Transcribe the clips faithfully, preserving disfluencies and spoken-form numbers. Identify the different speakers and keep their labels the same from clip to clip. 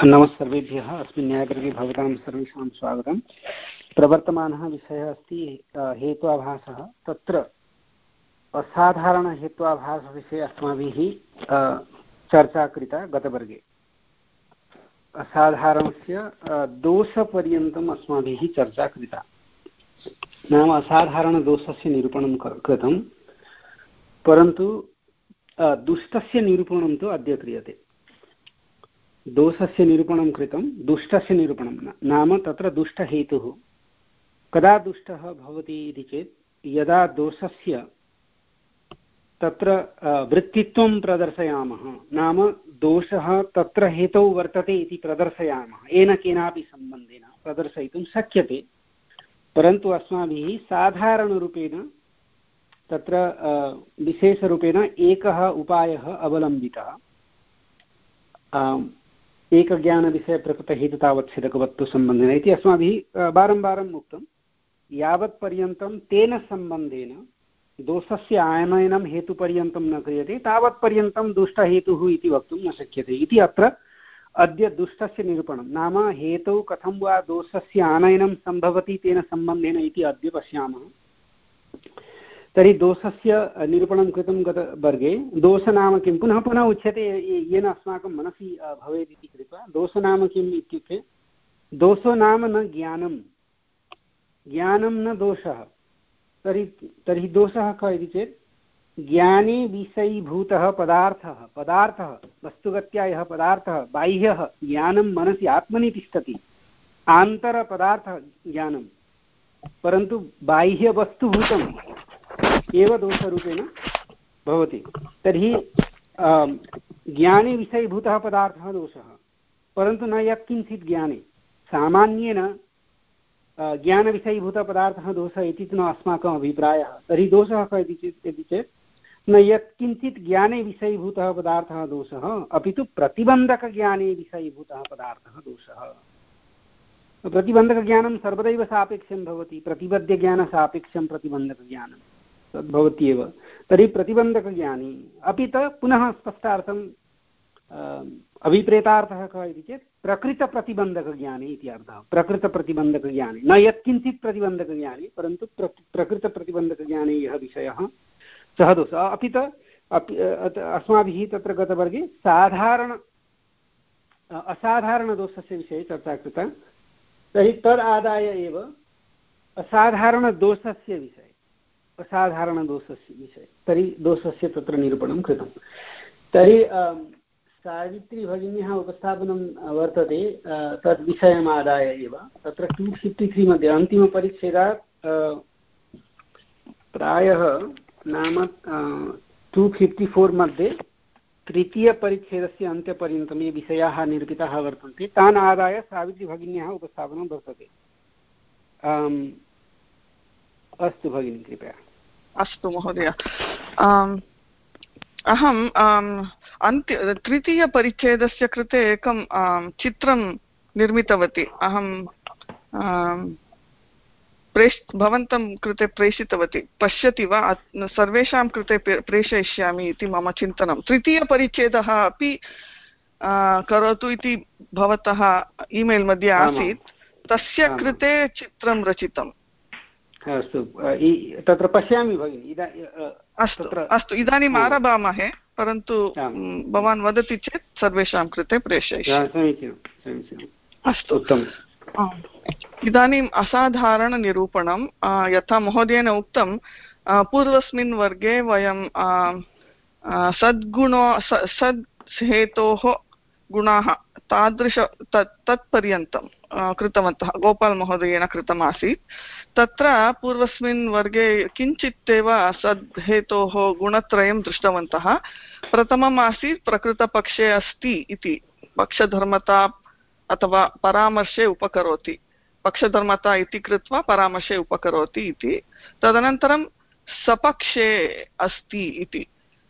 Speaker 1: नमः सर्वेभ्यः। अस्मिन् न्यायवर्गे भवतां सर्वेषां स्वागतं। प्रवर्तमानः विषयः अस्ति हेत्वाभासः। तत्र असाधारणहेत्वाभासविषये अस्माभिः चर्चा कृता गतवर्गे। असाधारणस्य दोषपर्यन्तम् अस्माभिः चर्चा कृता। नाम असाधारणदोषस्य निरूपणं कृतं, परन्तु दुष्टस्य निरूपणं तु अद्य क्रियते। दोषस्य निरूपणं कृतं, दुष्टस्य निरूपणं नाम तत्र दुष्टहेतुः। कदा दुष्टः भवति इति चेत् यदा दोषस्य तत्र वृत्तित्वं प्रदर्शयामः, नाम दोषः तत्र हेतौ वर्तते इति प्रदर्शयामः, येन केनापि सम्बन्धेन प्रदर्शयितुं शक्यते, परन्तु अस्माभिः साधारणरूपेण तत्र विशेषरूपेण एकः उपायः अवलम्बितः। एकज्ञानविषयप्रकृतहेतुतावच्छेदकवत्तुसम्बन्धेन इति अस्माभिः वारं वारम् उक्तं। यावत्पर्यन्तं तेन सम्बन्धेन दोषस्य आनयनं हेतुपर्यन्तं न क्रियते तावत्पर्यन्तं दुष्टहेतुः इति वक्तुं न शक्यते इति अत्र अद्य दुष्टस्य निरूपणं। नाम हेतौ कथं वा दोषस्य आनयनं सम्भवति तेन सम्बन्धेन इति अद्य पश्यामः। तर्हि दोषस्य निरूपणं कृतं गतवर्गे। दोषनाम किं पुनः पुनः उच्यते, येन अस्माकं मनसि भवेत् इति कृत्वा। दोषनाम किम् इत्युक्ते दोषो नाम न ज्ञानं, ज्ञानं न दोषः। तर्हि तर्हि दोषः कः इति चेत् ज्ञाने विषयीभूतः पदार्थः, पदार्थः वस्तुगत्या यः पदार्थः बाह्यः ज्ञानं मनसि आत्मनि तिष्ठति, आन्तरपदार्थः ज्ञानं, परन्तु बाह्यवस्तुभूतम् एव दोषरूपेण भवति। तर्हि ज्ञाने विषयीभूतः पदार्थः दोषः, परन्तु न यत्किञ्चित् ज्ञाने। सामान्येन ज्ञानविषयीभूतपदार्थः दोषः इति न अस्माकम् अभिप्रायः। तर्हि दोषः कः इति चेत् इति चेत् न यत्किञ्चित् ज्ञाने विषयीभूतः पदार्थः दोषः, अपि तु प्रतिबन्धकज्ञाने विषयीभूतः पदार्थः दोषः। प्रतिबन्धकज्ञानं सर्वदैव सापेक्षं भवति, प्रतिबद्धज्ञानसापेक्षं प्रतिबन्धकज्ञानं तद्भवत्येव। तर्हि प्रतिबन्धकज्ञानी अपि च पुनः स्पष्टार्थं अभिप्रेतार्थः कः इति चेत् प्रकृतप्रतिबन्धकज्ञानी इति अर्थः। प्रकृतप्रतिबन्धकज्ञानी न यत्किञ्चित् प्रतिबन्धकज्ञानी, परन्तु प्र प्रकृतप्रतिबन्धकज्ञानी यः विषयः सः दोषः। अपि च अपि अस्माभिः तत्र गतवर्गे साधारण असाधारणदोषस्य विषये चर्चा कृता। तर्हि तद् आदाय एव असाधारणदोषस्य विषये असाधारणदोषस्य विषये तर्हि दोषस्य तत्र निरूपणं कृतं। तर्हि सावित्रीभगिन्याः उपस्थापनं वर्तते तद्विषयमादाय एव। तत्र टु फिफ्टि थ्री मध्ये अन्तिमपरिच्छेदात् प्रायः नाम टु फिफ्टि फोर् मध्ये तृतीयपरिच्छेदस्य अन्त्यपर्यन्तं ये विषयाः निरूपिताः वर्तन्ते तान् आदाय सावित्रीभगिन्याः उपस्थापनं वर्तते। अस्तु भगिनी, कृपया।
Speaker 2: अस्तु महोदय, अहम् अन्त्य तृतीयपरिच्छेदस्य कृते एकं चित्रं निर्मितवती। अहं प्रेष भवन्तं कृते प्रेषितवती। पश्यति वा? सर्वेषां कृते प्रेषयिष्यामि इति मम चिन्तनं। तृतीयपरिच्छेदः अपि करोतु इति भवतः ईमेल् मध्ये आसीत्, तस्य कृते चित्रं रचितम्।
Speaker 1: अस्तु, तत्र पश्यामि भगिनि।
Speaker 2: अस्तु अस्तु, इदानीम् आरभामहे, परन्तु भवान् वदति चेत् सर्वेषां कृते प्रेषयिष्यामि। अस्तु, इदानीम् असाधारणनिरूपणं यथा महोदयेन उक्तं, पूर्वस्मिन् वर्गे वयं सद्गुणो सद् हेतोः गुणाः तादृश तत् तत्पर्यन्तं कृतवन्तः, गोपालमहोदयेन कृतमासीत्। तत्र पूर्वस्मिन् वर्गे किञ्चित् एव सद्हेतोः गुणत्रयं दृष्टवन्तः। प्रथमम् आसीत् प्रकृतपक्षे अस्ति इति, पक्षधर्मता अथवा परामर्शे उपकरोति, पक्षधर्मता इति कृत्वा परामर्शे उपकरोति इति। तदनन्तरं सपक्षे अस्ति इति,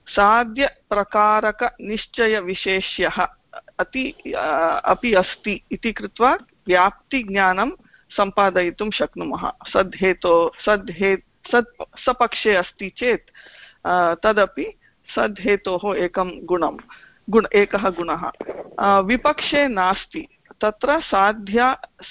Speaker 2: साध्यप्रकारकनिश्चयविशेष्यः अति अपि अस्ति इति कृत्वा व्याप्तिज्ञानं सम्पादयितुं शक्नुमः। सद्हेतो सद्हे सत् सपक्षे अस्ति चेत् तदपि सद्हेतोः एकं गुणं। गुण एकः गुणः विपक्षे नास्ति तत्र साध्या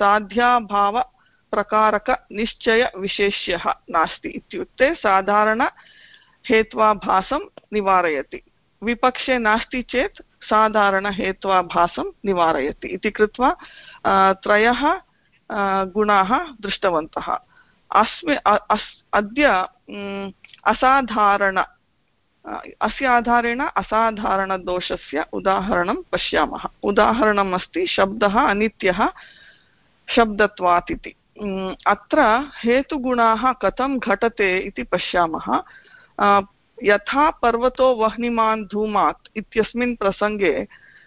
Speaker 2: साध्याभावप्रकारकनिश्चयविशेष्यः नास्ति इत्युक्ते साधारणहेत्वाभासं निवारयति विपक्षे नास्ति चेत् साधारणहेत्वाभासं निवारयति इति कृत्वा त्रयः गुणाः दृष्टवन्तः अस्मि अद्य असाधारण अस्य आधारेण असाधारणदोषस्य उदाहरणं पश्यामः उदाहरणम् अस्ति शब्दः अनित्यः शब्दत्वात् इति अत्र हेतुगुणाः कथं घटते इति पश्यामः यथा पर्वतो वह्निमान् धूमात् इत्यस्मिन् प्रसङ्गे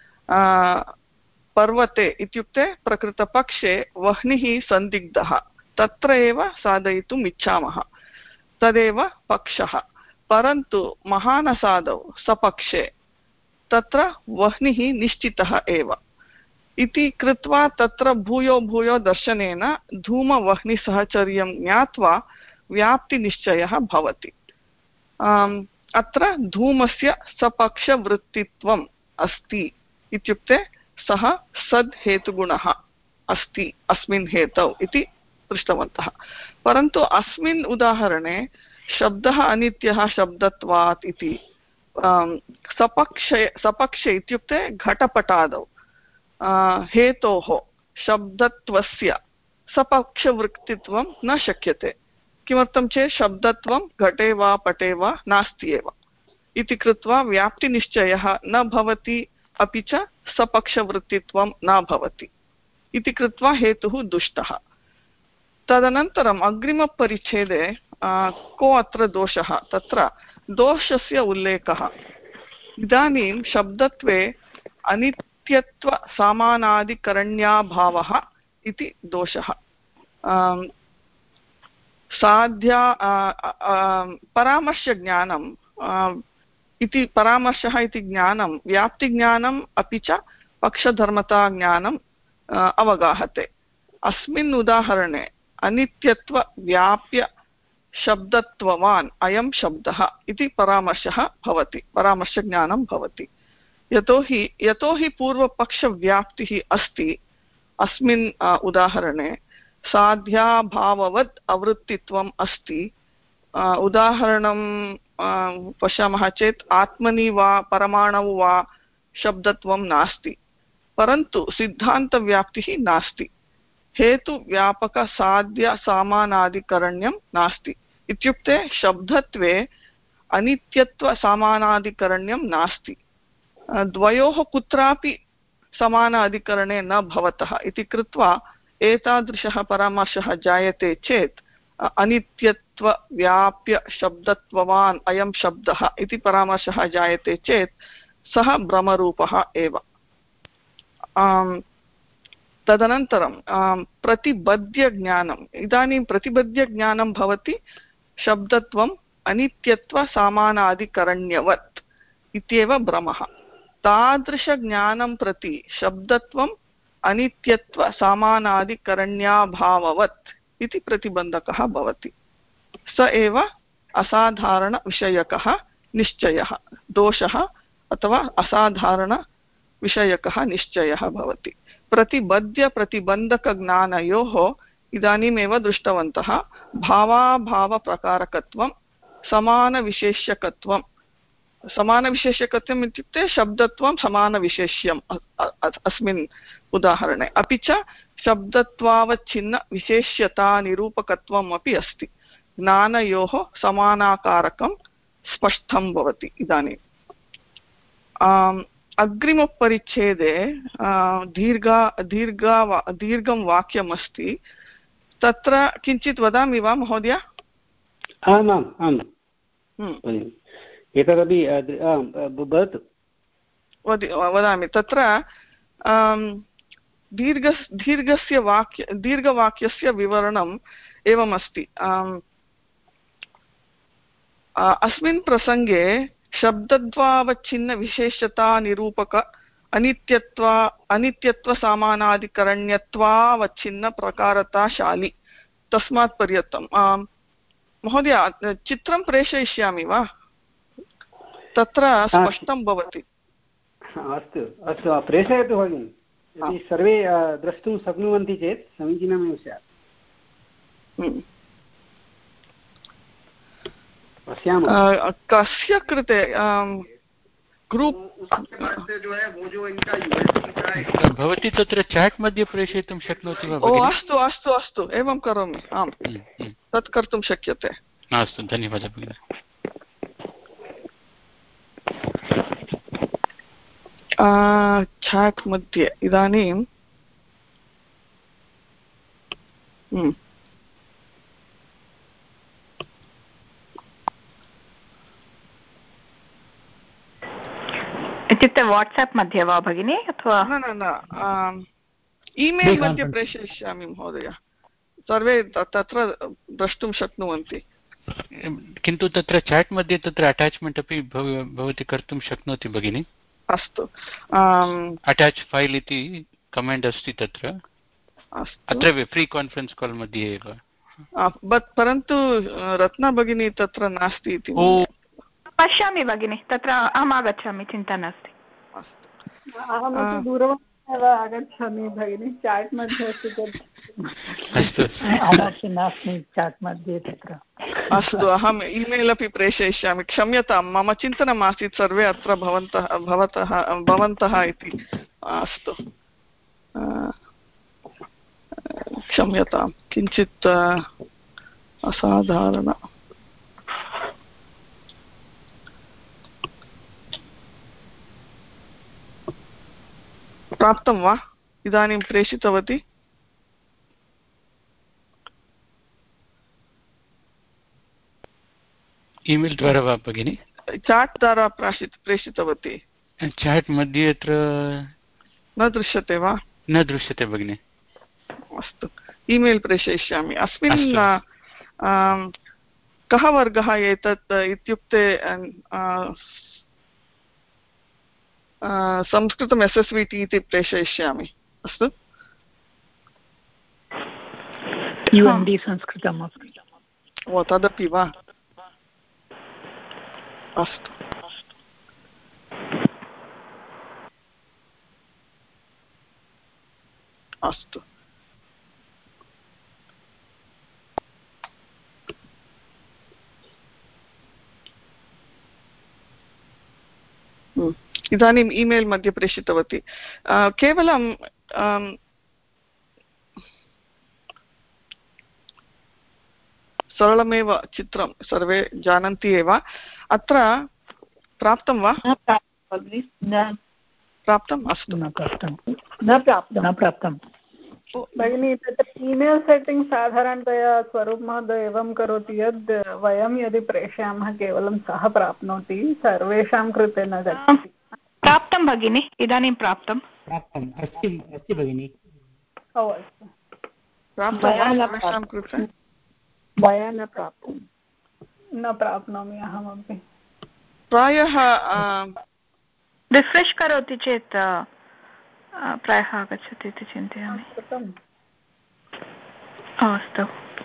Speaker 2: पर्वते इत्युक्ते प्रकृतपक्षे वह्निः सन्दिग्धः तत्र एव साधयितुम् इच्छामः तदेव पक्षः परन्तु महानसादौ सपक्षे तत्र वह्निः निश्चितः एव इति कृत्वा तत्र भूयो भूयो दर्शनेन धूमवह्निसहचर्यं ज्ञात्वा व्याप्तिनिश्चयः भवति अत्र धूमस्य सपक्षवृत्तित्वम् अस्ति इत्युक्ते सः सद् हेतुगुणः अस्ति अस्मिन् हेतौ इति दृष्टवन्तः परन्तु अस्मिन् उदाहरणे शब्दः अनित्यः शब्दत्वात् इति सपक्षे सपक्षे इत्युक्ते घटपटादौ हेतोः शब्दत्वस्य सपक्षवृत्तित्वं न शक्यते किमर्थं चेत् शब्दत्वं घटे वा पटे वा नास्ति एव इति कृत्वा व्याप्तिनिश्चयः न भवति अपि च सपक्षवृत्तित्वं न भवति इति कृत्वा हेतुः दुष्टः तदनन्तरम् अग्रिमपरिच्छेदे को अत्र दोषः तत्र दोषस्य उल्लेखः इदानीं शब्दत्वे अनित्यत्वसामानादिकरण्याभावः इति दोषः साध्या परामर्शज्ञानं इति परामर्शः इति ज्ञानं व्याप्तिज्ञानम् अपि च पक्षधर्मताज्ञानम् अवगाहते अस्मिन् उदाहरणे अनित्यत्वव्याप्य शब्दत्ववान् अयं शब्दः इति परामर्शः भवति परामर्शज्ञानं भवति यतोहि यतोहि पूर्वपक्षव्याप्तिः अस्ति अस्मिन् उदाहरणे साध्याभाववत् अवृत्तित्वम् अस्ति उदाहरणं पश्यामः चेत् आत्मनि वा परमाणु वा शब्दत्वं नास्ति परन्तु सिद्धान्तव्याप्तिः नास्ति हेतुव्यापकसाध्यसामानादिकरण्यं नास्ति इत्युक्ते शब्दत्वे अनित्यत्वसामानादिकरण्यं नास्ति द्वयोः कुत्रापि समान अधिकरणे न भवतः इति कृत्वा एतादृशः परामर्शः जायते चेत् अनित्यत्वव्याप्य शब्दत्ववान् अयं शब्दः इति परामर्शः जायते चेत् सः भ्रमरूपः एव तदनन्तरं प्रतिबद्ध्यज्ञानम् इदानीं प्रतिबद्ध्यज्ञानं भवति शब्दत्वम् अनित्यत्वसामानादिकरण्यवत् इत्येव भ्रमः तादृशज्ञानं प्रति शब्दत्वम् अनित्यत्वसामानादिकरण्याभाववत् इति प्रतिबन्धकः भवति स एव असाधारणविषयकः निश्चयः दोषः अथवा असाधारणविषयकः निश्चयः भवति प्रतिबद्ध्यप्रतिबन्धकज्ञानयोः इदानीमेव दृष्टवन्तः भावाभावप्रकारकत्वं समानविशेष्यकत्वं समानविशेष्यकत्वम् इत्युक्ते शब्दत्वं समानविशेष्यम् अस्मिन् उदाहरणे अपि च शब्दत्वावच्छिन्नविशेष्यतानिरूपकत्वम् अपि अस्ति ज्ञानयोः समानाकारकं स्पष्टं भवति इदानीम् अग्रिमपरिच्छेदे दीर्घा दीर्घा दीर्घं वाक्यमस्ति तत्र किञ्चित् वदामि वा महोदय
Speaker 1: आमाम् आम् एतदपि भवतु
Speaker 2: वदामि तत्र दीर्घ दीर्घस्य वाक्य दीर्घवाक्यस्य विवरणम् एवमस्ति अस्मिन् प्रसङ्गे शब्दद्वावच्छिन्नविशेषतानिरूपक अनित्यत्व अनित्यत्वसामानादिकरण्यत्वावच्छिन्नप्रकारताशाली तस्मात् पर्यन्तं महोदय चित्रं प्रेषयिष्यामि वा तत्र स्पष्टं भवति
Speaker 1: अस्तु अस्तु प्रेषयतु भगिनि, यदि सर्वे द्रष्टुं शक्नुवन्ति चेत् समीचीनमेव स्यात्। पश्यामः
Speaker 2: कस्य कृते ग्रूप्
Speaker 3: भवती तत्र चाट् मध्ये प्रेषयितुं शक्नोति वा?
Speaker 2: ओ अस्तु अस्तु अस्तु एवं करोमि, आम् तत् कर्तुं शक्यते।
Speaker 3: अस्तु, धन्यवादः भगिनि।
Speaker 2: चाट् मध्ये इदानीं
Speaker 4: इत्युक्ते वाट्साप् मध्ये वा भगिनि अथवा?
Speaker 2: न न न ईमेल् मध्ये प्रेषयिष्यामि महोदय, सर्वे तत्र द्रष्टुं शक्नुवन्ति।
Speaker 3: किन्तु तत्र चाट् मध्ये तत्र अटाच्मेण्ट् अपि भवती कर्तुं शक्नोति भगिनि।
Speaker 2: अस्तु,
Speaker 3: अटाच् फैल् इति कमेण्ट् अस्ति तत्र, अत्र फ्री कान्फरेन्स् काल् मध्ये एव।
Speaker 2: परन्तु रत्ना भगिनी तत्र नास्ति इति
Speaker 4: पश्यामि भगिनि, तत्र अहम् आगच्छामि, चिन्ता नास्ति।
Speaker 5: अहमपि दूरवाणी एव आगच्छामि भगिनि, चाट् मध्ये अस्ति तत् नास्ति चाट् मध्ये तत्र।
Speaker 2: अस्तु, अहम् ईमेल् अपि प्रेषयिष्यामि, क्षम्यतां मम चिन्तनम् आसीत् सर्वे अत्र भवन्तः भवतः भवन्तः इति। अस्तु, क्षम्यतां, किञ्चित् असाधारण। प्राप्तं वा? इदानीं प्रेषितवती।
Speaker 3: ईमेल् द्वारा वा भगिनि?
Speaker 2: चाट् द्वारा प्रेषितवती।
Speaker 3: चाट् मध्ये अत्र
Speaker 2: न दृश्यते वा?
Speaker 3: न दृश्यते भगिनि।
Speaker 2: अस्तु, ईमेल् प्रेषयिष्यामि। अस्मिन् कः वर्गः एतत् इत्युक्ते संस्कृतम् एस् एस् वि टि इति प्रेषयिष्यामि। अस्तु,
Speaker 5: यु एम् डि संस्कृतम्।
Speaker 2: ओ तदपि वा? अस्तु, अस्तु, इदानीम् ईमेल् मध्ये प्रेषितवती। केवलं सरलमेव चित्रं, सर्वे जानन्ति एव। अत्र प्राप्तं वा? प्राप्तम्? अस्तु,
Speaker 5: न प्राप्तं न प्राप्तं न प्राप्तं भगिनि। तत्र ईमेल् सेट्टिङ्ग् साधारणतया स्वरूप् महोदय एवं करोति यद् वयं यदि प्रेषयामः केवलं सः प्राप्नोति, सर्वेषां कृते न गच्छति।
Speaker 4: प्राप्तं भगिनि, इदानीं प्राप्तं।
Speaker 6: प्राप्तम् अस्ति अस्ति भगिनि।
Speaker 5: ओ अस्तु,
Speaker 2: प्राप्तं।
Speaker 5: मया न प्राप्तं, न प्राप्नोमि अहमपि।
Speaker 2: प्रायः
Speaker 4: रिफ्रेश् करोति चेत् प्रायः आगच्छति इति चिन्तयामि। अस्तु,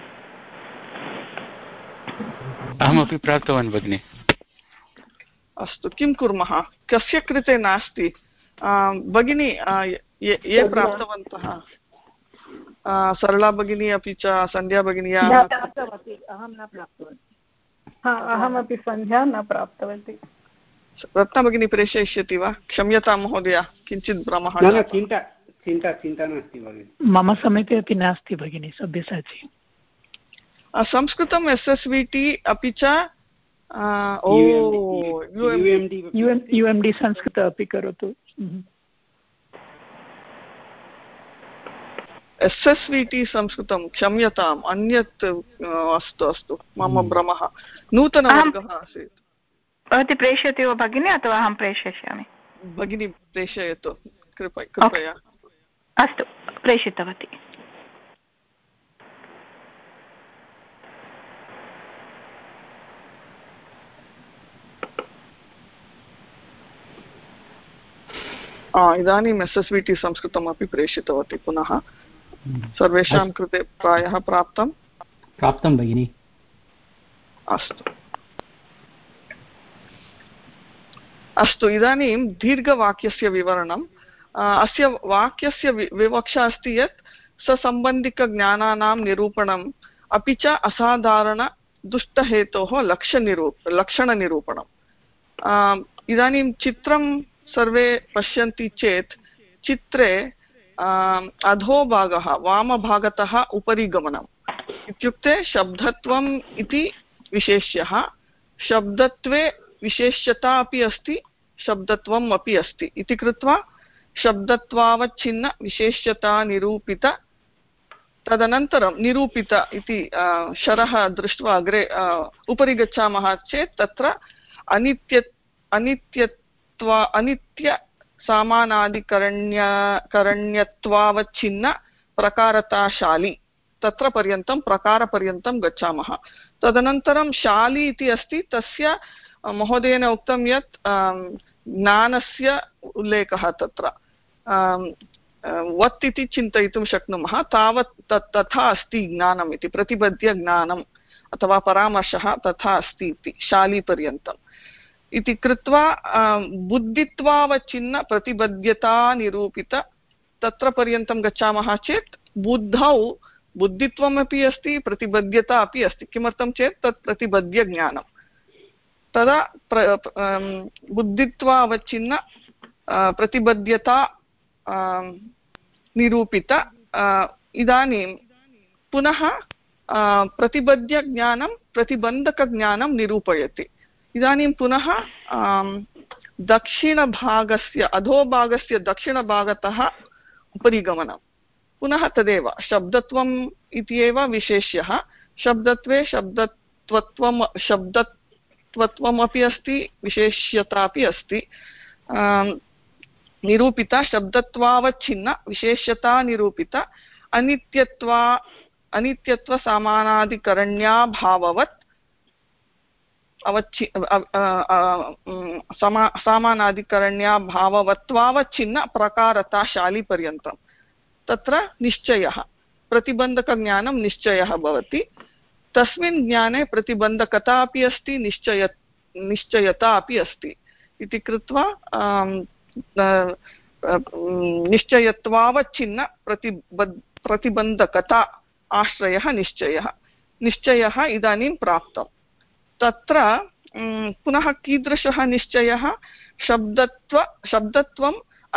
Speaker 3: अहमपि प्राप्तवान् भगिनि।
Speaker 2: अस्तु, किं कुर्मः? कस्य कृते नास्ति भगिनी? ये प्राप्तवन्तः, सरला भगिनी अपि च सन्ध्या भगिनी।
Speaker 5: अहं न प्राप्तवती, अहमपि सन्ध्या न प्राप्तवती।
Speaker 2: रत्ना भगिनी प्रेषयिष्यति वा? क्षम्यतां महोदय, किञ्चित् भ्रमः।
Speaker 1: चिन्ता चिन्ता चिन्ता नास्ति भगिनि,
Speaker 5: मम समीपे अपि नास्ति भगिनि सब्यसाची।
Speaker 2: संस्कृतम् एस् एस् वि टि अपि च
Speaker 5: यु एम् डि संस्कृत अपि करोतु।
Speaker 2: एस् एस् वि टि संस्कृतं, क्षम्यताम्, अन्यत्। अस्तु अस्तु, मम भ्रमः, नूतनवर्गः आसीत्।
Speaker 4: भवती प्रेषयति वा भगिनि अथवा अहं प्रेषयिष्यामि?
Speaker 2: भगिनी प्रेषयतु कृपया।
Speaker 4: अस्तु, प्रेषितवती।
Speaker 2: इदानीम् एस् एस् वि टि संस्कृतमपि प्रेषितवती पुनः। सर्वेषां कृते प्रायः प्राप्तं।
Speaker 6: प्राप्तं भगिनि।
Speaker 2: अस्तु, अस्तु, इदानीं दीर्घवाक्यस्य विवरणम्। अस्य वाक्यस्य विवक्षा अस्ति यत् ससम्बन्धिकज्ञानानां निरूपणम् अपि च असाधारणदुष्टहेतोः लक्ष्यनिरूप लक्षणनिरूपणम्। इदानीं चित्रं सर्वे पश्यन्ति चेत् चित्रे अधोभागः वामभागतः उपरि गमनम् इत्युक्ते शब्दत्वम् इति विशेष्यः, शब्दत्वे विशेष्यता अपि अस्ति, शब्दत्वम् अपि अस्ति इति कृत्वा शब्दत्वावच्छिन्न विशेष्यता निरूपित, तदनन्तरं निरूपित इति शरः दृष्ट्वा अग्रे उपरि गच्छामः चेत् तत्र अनित्य अनित्यत्वा अनित्य सामानादिकरण्य करण्यत्वावच्छिन्न प्रकारताशाली, तत्र पर्यन्तं प्रकारपर्यन्तं गच्छामः। तदनन्तरं शाली इति अस्ति, तस्य महोदयेन उक्तं यत् ज्ञानस्य उल्लेखः तत्र वत् इति चिन्तयितुं शक्नुमः, तावत् तथा अस्ति ज्ञानम् इति, प्रतिपद्य ज्ञानम् अथवा परामर्शः तथा अस्ति इति शालीपर्यन्तम् इति कृत्वा बुद्धित्वावच्छिन्न प्रतिबद्ध्यता निरूपित, तत्र पर्यन्तं गच्छामः चेत् बुद्धौ बुद्धित्वमपि अस्ति, प्रतिबद्ध्यता अपि अस्ति। किमर्थं चेत् तत् प्रतिबद्ध्यज्ञानं, तदा प्र बुद्धित्वावच्छिन्न प्रतिबद्ध्यता निरूपित। इदानीं पुनः प्रतिबद्ध्यज्ञानं प्रतिबन्धकज्ञानं निरूपयति। इदानीं पुनः दक्षिणभागस्य अधोभागस्य दक्षिणभागतः उपरि गमनं, पुनः तदेव शब्दत्वम् इत्येव विशेष्यः, शब्दत्वे शब्दत्वत्वं शब्दत्वत्वमपि अस्ति, विशेष्यता अपि अस्ति। निरूपिता शब्दत्वावच्छिन्न विशेष्यता निरूपित अनित्यत्वा अनित्यत्वसामानादिकरण्याभाववत् अवच्छि समा सामानादिकरण्याभाववत्वावच्छिन्न प्रकारताशालीपर्यन्तं तत्र निश्चयः, प्रतिबन्धकज्ञानं निश्चयः भवति। तस्मिन् ज्ञाने प्रतिबन्धकता अपि अस्ति, निश्चय निश्चयता अपि अस्ति इति कृत्वा निश्चयत्वावच्छिन्न प्रतिबद्ध प्रतिबन्धकता आश्रयः निश्चयः निश्चयः इदानीं प्राप्तं। तत्र पुनः कीदृशः निश्चयः? शब्दत्व शब्दत्वम्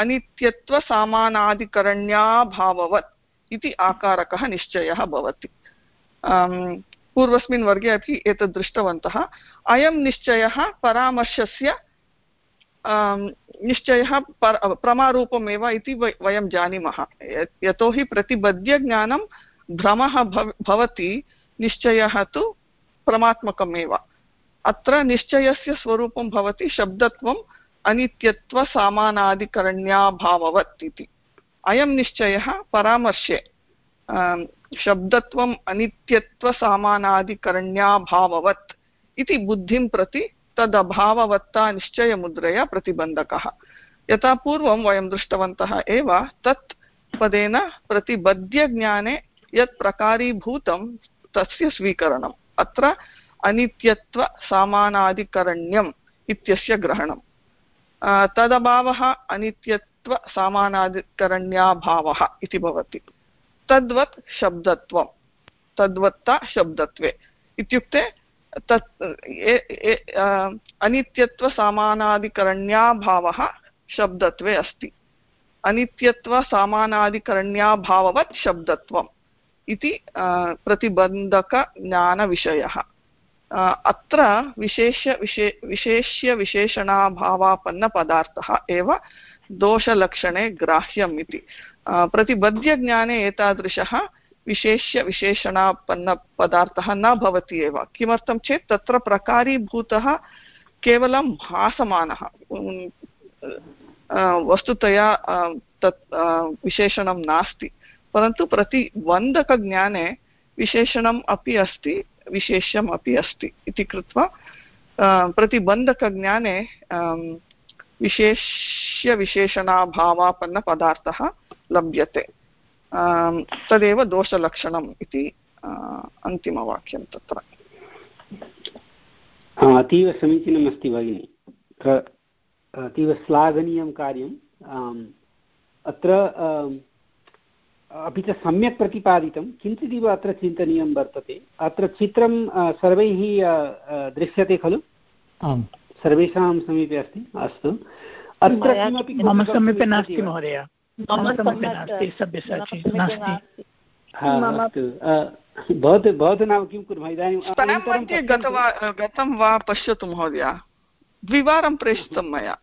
Speaker 2: अनित्यत्वसामानादिकरण्याभाववत् इति आकारकः निश्चयः भवति। पूर्वस्मिन् वर्गे अपि एतद् दृष्टवन्तः। अयं निश्चयः परामर्शस्य निश्चयः प्रमारूपमेव इति वयं जानीमः, यतोहि प्रतिबद्ध्यज्ञानं भ्रमः भवति, निश्चयः तु प्रमात्मकमेव। अत्र निश्चयस्य स्वरूपं भवति शब्दत्वम् अनित्यत्वसामानादिकरण्याभाववत् इति। अयं निश्चयः परामर्शे शब्दत्वम् अनित्यत्वसामानादिकरण्याभाववत् इति बुद्धिं प्रति तदभाववत्ता निश्चयमुद्रया प्रतिबन्धकः। यथा पूर्वं वयं दृष्टवन्तः एव, तत् पदेन प्रतिबद्ध्यज्ञाने यत् प्रकारीभूतं तस्य स्वीकरणम्, अत्र अनित्यत्वसामानादिकरण्यम् इत्यस्य ग्रहणं। तदभावः अनित्यत्वसामानादिकरण्याभावः इति भवति। तद्वत् शब्दत्वं, तद्वत्ता शब्दत्वे इत्युक्ते तत् अनित्यत्वसामानादिकरण्याभावः शब्दत्वे अस्ति, अनित्यत्वसामानादिकरण्याभाववत् शब्दत्वम् इति प्रतिबन्धकज्ञानविषयः। अत्र विशेष्य विशे विशेष्यविशेषणाभावापन्नपदार्थः एव दोषलक्षणे ग्राह्यम् इति। प्रतिबद्ध्यज्ञाने एतादृशः विशेष्यविशेषणापन्नपदार्थः न भवति एव। किमर्थं चेत् तत्र प्रकारीभूतः केवलं भासमानः, वस्तुतया तत् विशेषणं नास्ति, परन्तु प्रतिबन्धकज्ञाने विशेषणम् अपि अस्ति, विशेष्यम् अपि अस्ति इति कृत्वा प्रतिबन्धकज्ञाने विशेष्यविशेषणाभावापन्नपदार्थः लभ्यते। तदेव दोषलक्षणम् इति अन्तिमवाक्यं तत्र।
Speaker 1: अतीव समीचीनमस्ति भगिनि। अतीव श्लाघनीयं कार्यम्। अत्र अपि च सम्यक् प्रतिपादितं, किञ्चिदिव अत्र चिन्तनीयं वर्तते। अत्र चित्रं सर्वैः दृश्यते खलु?
Speaker 6: आम्,
Speaker 1: सर्वेषां समीपे अस्ति। अस्तु, अत्र किमपि
Speaker 6: मम समीपे नास्ति महोदय, अस्तु
Speaker 1: भवतु भवतु नाम किं कुर्मः इदानीं?
Speaker 2: गतं वा पश्यतु महोदय, द्विवारं प्रेषितं मया।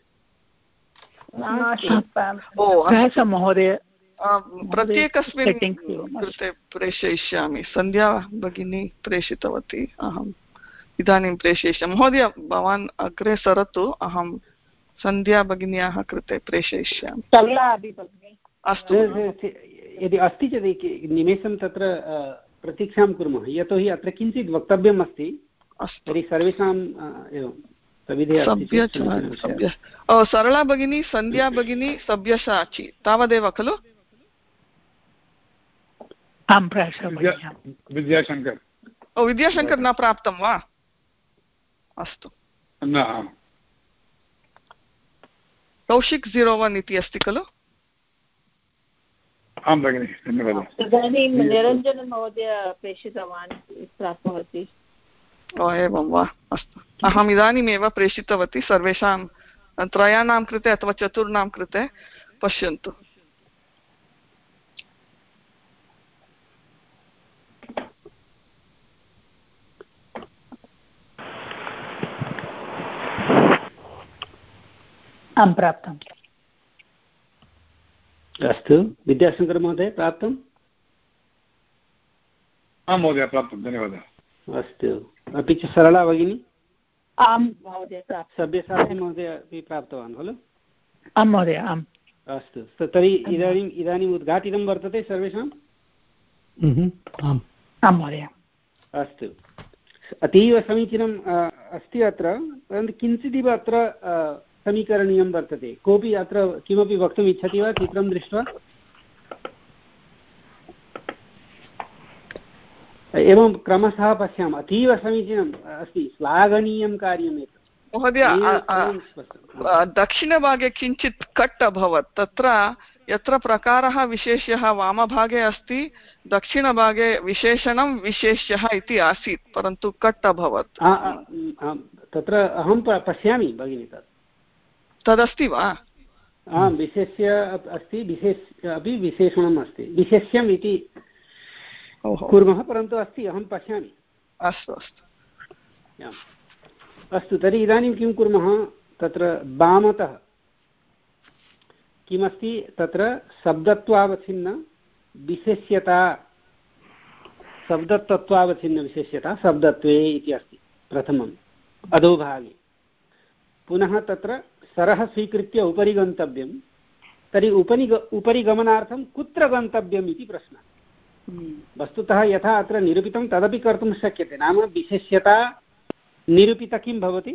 Speaker 6: महोदय
Speaker 2: प्रत्येकस्मिन् कृते प्रेषयिष्यामि। सन्ध्या भगिनी प्रेषितवती, अहम् इदानीं प्रेषयिष्यामि। महोदय भवान् अग्रे सरतु, अहं सन्ध्या भगिन्याः कृते प्रेषयिष्यामि।
Speaker 1: अस्तु, यदि अस्ति चेत् निमेषं तत्र प्रतीक्षां कुर्मः, यतोहि अत्र किञ्चित् वक्तव्यम् अस्ति। तर्हि सर्वेषां एवं सविधे
Speaker 2: सरला भगिनी, सन्ध्या भगिनी, सव्यसाची, तावदेव खलु?
Speaker 7: आं, विद्याशङ्कर्।
Speaker 2: ओ, विद्याशङ्कर् न प्राप्तं वा? अस्तु, कौशिक् जीरो वन् इति अस्ति खलु?
Speaker 7: आं भगिनि, धन्यवादः।
Speaker 5: इदानीं निरञ्जनमहोदय प्रेषितवान्, प्राप्तवती।
Speaker 2: ओ, एवं वा? अस्तु, अहम् इदानीमेव प्रेषितवती सर्वेषां त्रयाणां कृते अथवा चतुर्णां कृते। पश्यन्तु।
Speaker 6: आं, प्राप्तम्।
Speaker 1: अस्तु, विद्याशङ्कर महोदय प्राप्तम्?
Speaker 7: आं महोदय, प्राप्तं, धन्यवादः।
Speaker 1: अस्तु, अपि च सरला भगिनी?
Speaker 5: आं महोदय,
Speaker 1: सव्यसाची महोदय अपि प्राप्तवान् खलु?
Speaker 6: आं महोदय, आम्।
Speaker 1: अस्तु, तर्हि इदानीम् इदानीम् उद्घाटितं वर्तते सर्वेषाम्?
Speaker 6: आम्, आं महोदय।
Speaker 1: अस्तु, अतीव समीचीनम् अस्ति अत्र, परन्तु किञ्चिदिव अत्र समीकरणीयं वर्तते। कोऽपि अत्र किमपि वक्तुम् इच्छति वा चित्रं दृष्ट्वा? एवं क्रमशः पश्यामः। अतीव समीचीनम् अस्ति, श्लाघनीयं कार्यम् एतत्।
Speaker 2: महोदय, दक्षिणभागे किञ्चित् कट् अभवत्। तत्र यत्र प्रकारः विशेष्यः वामभागे अस्ति, दक्षिणभागे विशेषणं विशेष्यः इति आसीत्, परन्तु कट् अभवत्।
Speaker 1: तत्र अहं पश्यामि भगिनि, तत्
Speaker 2: तदस्ति वा?
Speaker 1: आं, विशेष्य अस्ति, विशेष अपि विशेषणम् अस्ति। विशेष्यम् इति कुर्मः, परन्तु अस्ति, अहं पश्यामि।
Speaker 2: अस्तु अस्तु
Speaker 1: अस्तु, तर्हि इदानीं किं कुर्मः? तत्र वामतः किमस्ति? तत्र शब्दत्वावच्छिन्न विशेष्यता, शब्दतत्त्वावच्छिन्न विशेष्यता शब्दत्वे इति अस्ति प्रथमम् अधोभागे। पुनः तत्र सरः स्वीकृत्य उपरि गन्तव्यं। तर्हि उपरि उपरि गमनार्थं कुत्र गन्तव्यम् इति प्रश्नः। वस्तुतः यथा अत्र निरूपितं तदपि कर्तुं शक्यते। नाम विशेष्यता निरूपिता किं भवति?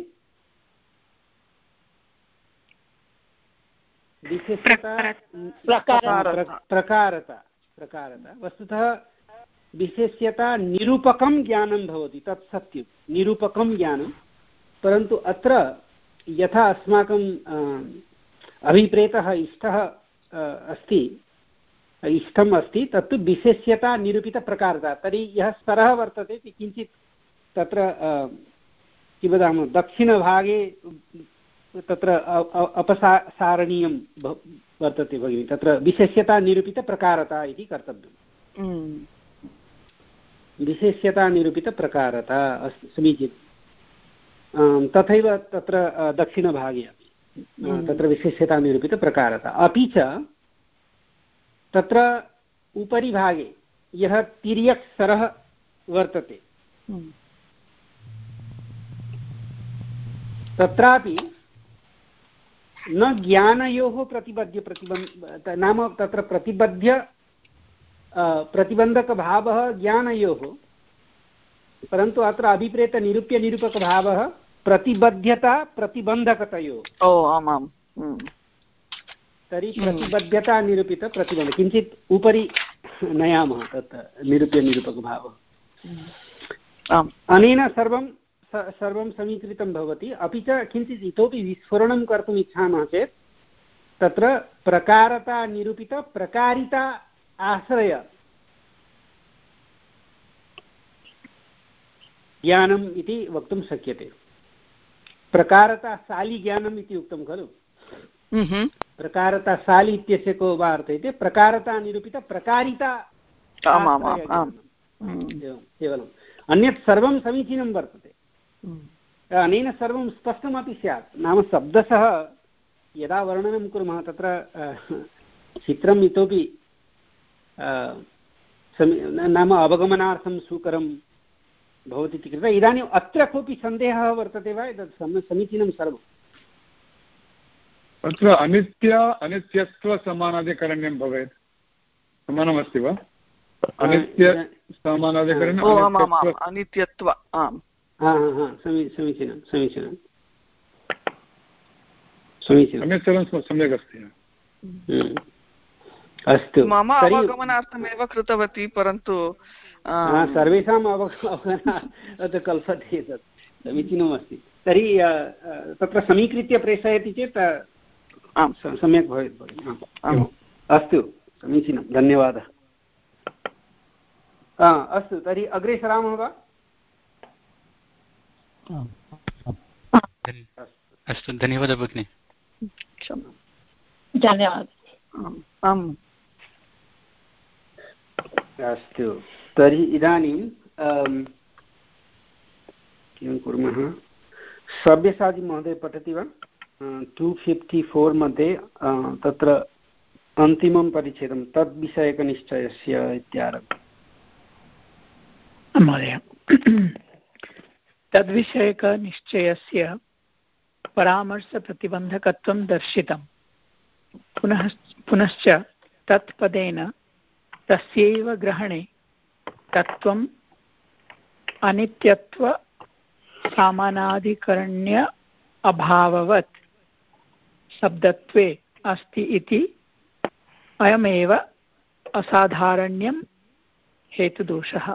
Speaker 1: विशेष्यता प्रकारता प्रकारता वस्तुतः विशेष्यता निरूपकं ज्ञानं भवति, तत् सत्यं, निरूपकं ज्ञानं। परन्तु अत्र यथा अस्माकं अभिप्रेतः इष्टः अस्ति, इष्टम् अस्ति, तत्तु विशेष्यता निरूपितप्रकारता। तर्हि यः स्तरः वर्तते किञ्चित् तत्र किं वदामः, दक्षिणभागे तत्र अपसारणीयं वर्तते भगिनि। तत्र विशेष्यता निरूपितप्रकारता इति कर्तव्यम्। विशेष्यता निरूपितप्रकारता अस्तु, समीचीनं। तथैव तत्र दक्षिणभागे अपि तत्र विशेष्यता निरूपितप्रकारता। अपि च तत्र उपरि भागे यः तिर्यक् सरः वर्तते, तत्रापि न ज्ञानयोः प्रतिबद्ध प्रतिबन्ध नाम तत्र प्रतिबद्ध प्रतिबन्धकभावः ज्ञानयोः, परन्तु अत्र अभिप्रेत निरूप्य निरूपकभावः प्रतिबद्धता प्रतिबन्धकतयोः।
Speaker 2: ओ आमां।
Speaker 1: तर्हि प्रतिबद्धता निरूपित प्रतिबन्ध किञ्चित् उपरि नयामः तत् निरूप्य निरूपकभावः। अनेन सर्वं सर्वं समीकृतं भवति। अपि च किञ्चित् इतोपि विस्फुरणं कर्तुम् इच्छामः चेत् तत्र प्रकारता निरूपित प्रकारिता आश्रय ज्ञानम् इति वक्तुं शक्यते। प्रकारता साली ज्ञानम् इति उक्तं खलु। प्रकारता साली इत्यस्य को वा अर्थः प्रकारता निरूपित प्रकारिता केवलम्। अन्यत् सर्वं समीचीनं वर्तते। अनेन सर्वं स्पष्टमपि स्यात्। नाम शब्दशः यदा वर्णनं कुर्मः तत्र चित्रम् इतोपि नाम अवगमनार्थं सुकरं भवति इति कृत्वा इदानीम् अत्र कोऽपि सन्देहः वर्तते वा? एतत् समीचीनं सर्वम्।
Speaker 7: अत्र अनित्य अनित्यत्वसमानाधिकरण्यं भवेत्। समानमस्ति वा? अनित्य समानाधिकरण्यम्
Speaker 2: अनित्यत्व
Speaker 1: समीचीनं समीचीनं समीचीनं
Speaker 7: अन्यत् सर्वं सम्यक् अस्ति।
Speaker 1: अस्तु,
Speaker 2: मम अवगमनार्थमेव कृतवती, परन्तु
Speaker 1: सर्वेषाम् अवगमनात् कल्पते एतत् समीचीनम् अस्ति। तर्हि तत्र समीकृत्य प्रेषयति चेत् सम्यक् भवेत् भगिनि। अस्तु, समीचीनं, धन्यवादः। अस्तु, तर्हि अग्रे सरामः वा?
Speaker 3: अस्तु, धन्यवादः भगिनि।
Speaker 6: धन्यवादः।
Speaker 1: अस्तु, तर्हि इदानीं किं कुर्मः? सव्यसाची महोदय पठति वा? टु फिफ्टि फोर् मध्ये तत्र अन्तिमं परिच्छेदं तद्विषयकनिश्चयस्य इत्यारभ्य।
Speaker 6: महोदय, तद्विषयकनिश्चयस्य परामर्शप्रतिबन्धकत्वं दर्शितं। पुनः पुनश्च तत्पदेन तस्यैव ग्रहणे तत्त्वम् अनित्यत्व सामानाधिकरण्य अभाववत् शब्दत्वे अस्ति इति अयमेव असाधारण्यं हेतुदोषः।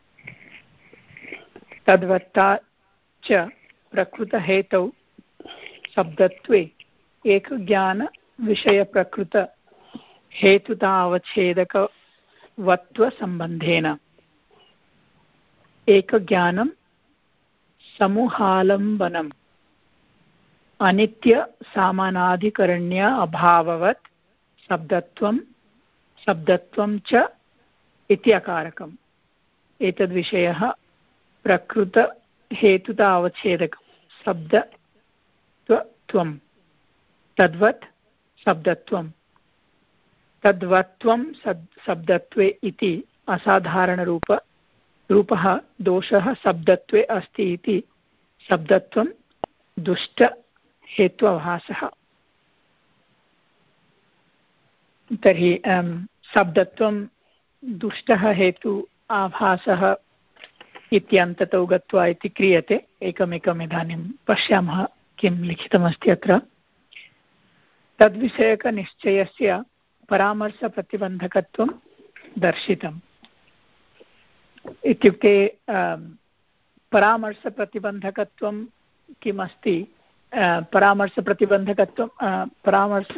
Speaker 6: तद्वत्ता च प्रकृतहेतौ शब्दत्वे एकज्ञानविषयप्रकृतहेतुतावच्छेदकवत्वसम्बन्धेन एकज्ञानं समूहालम्बनम् अनित्यसामानाधिकरण्य अभाववत् शब्दत्वं शब्दत्वं च इत्यकारकम्। एतद्विषयः प्रकृतहेतुतावच्छेदकं शब्दत्वं तद्वत् शब्दत्वं तद्वत्वं शब्दत्वे इति असाधारणरूप रूपः दोषः शब्दत्वे अस्ति इति शब्दत्वं दुष्टहेत्वाभासः। तर्हि शब्दत्वं दुष्टः हेतु आभासः इत्यन्ततो गत्वा इति क्रियते। एकमेकम् इदानीं पश्यामः किं लिखितमस्ति अत्र। तद्विषयकनिश्चयस्य परामर्शप्रतिबन्धकत्वं दर्शितम्। इत्युक्ते परामर्शप्रतिबन्धकत्वं किमस्ति? परामर्शप्रतिबन्धकत्वं परामर्श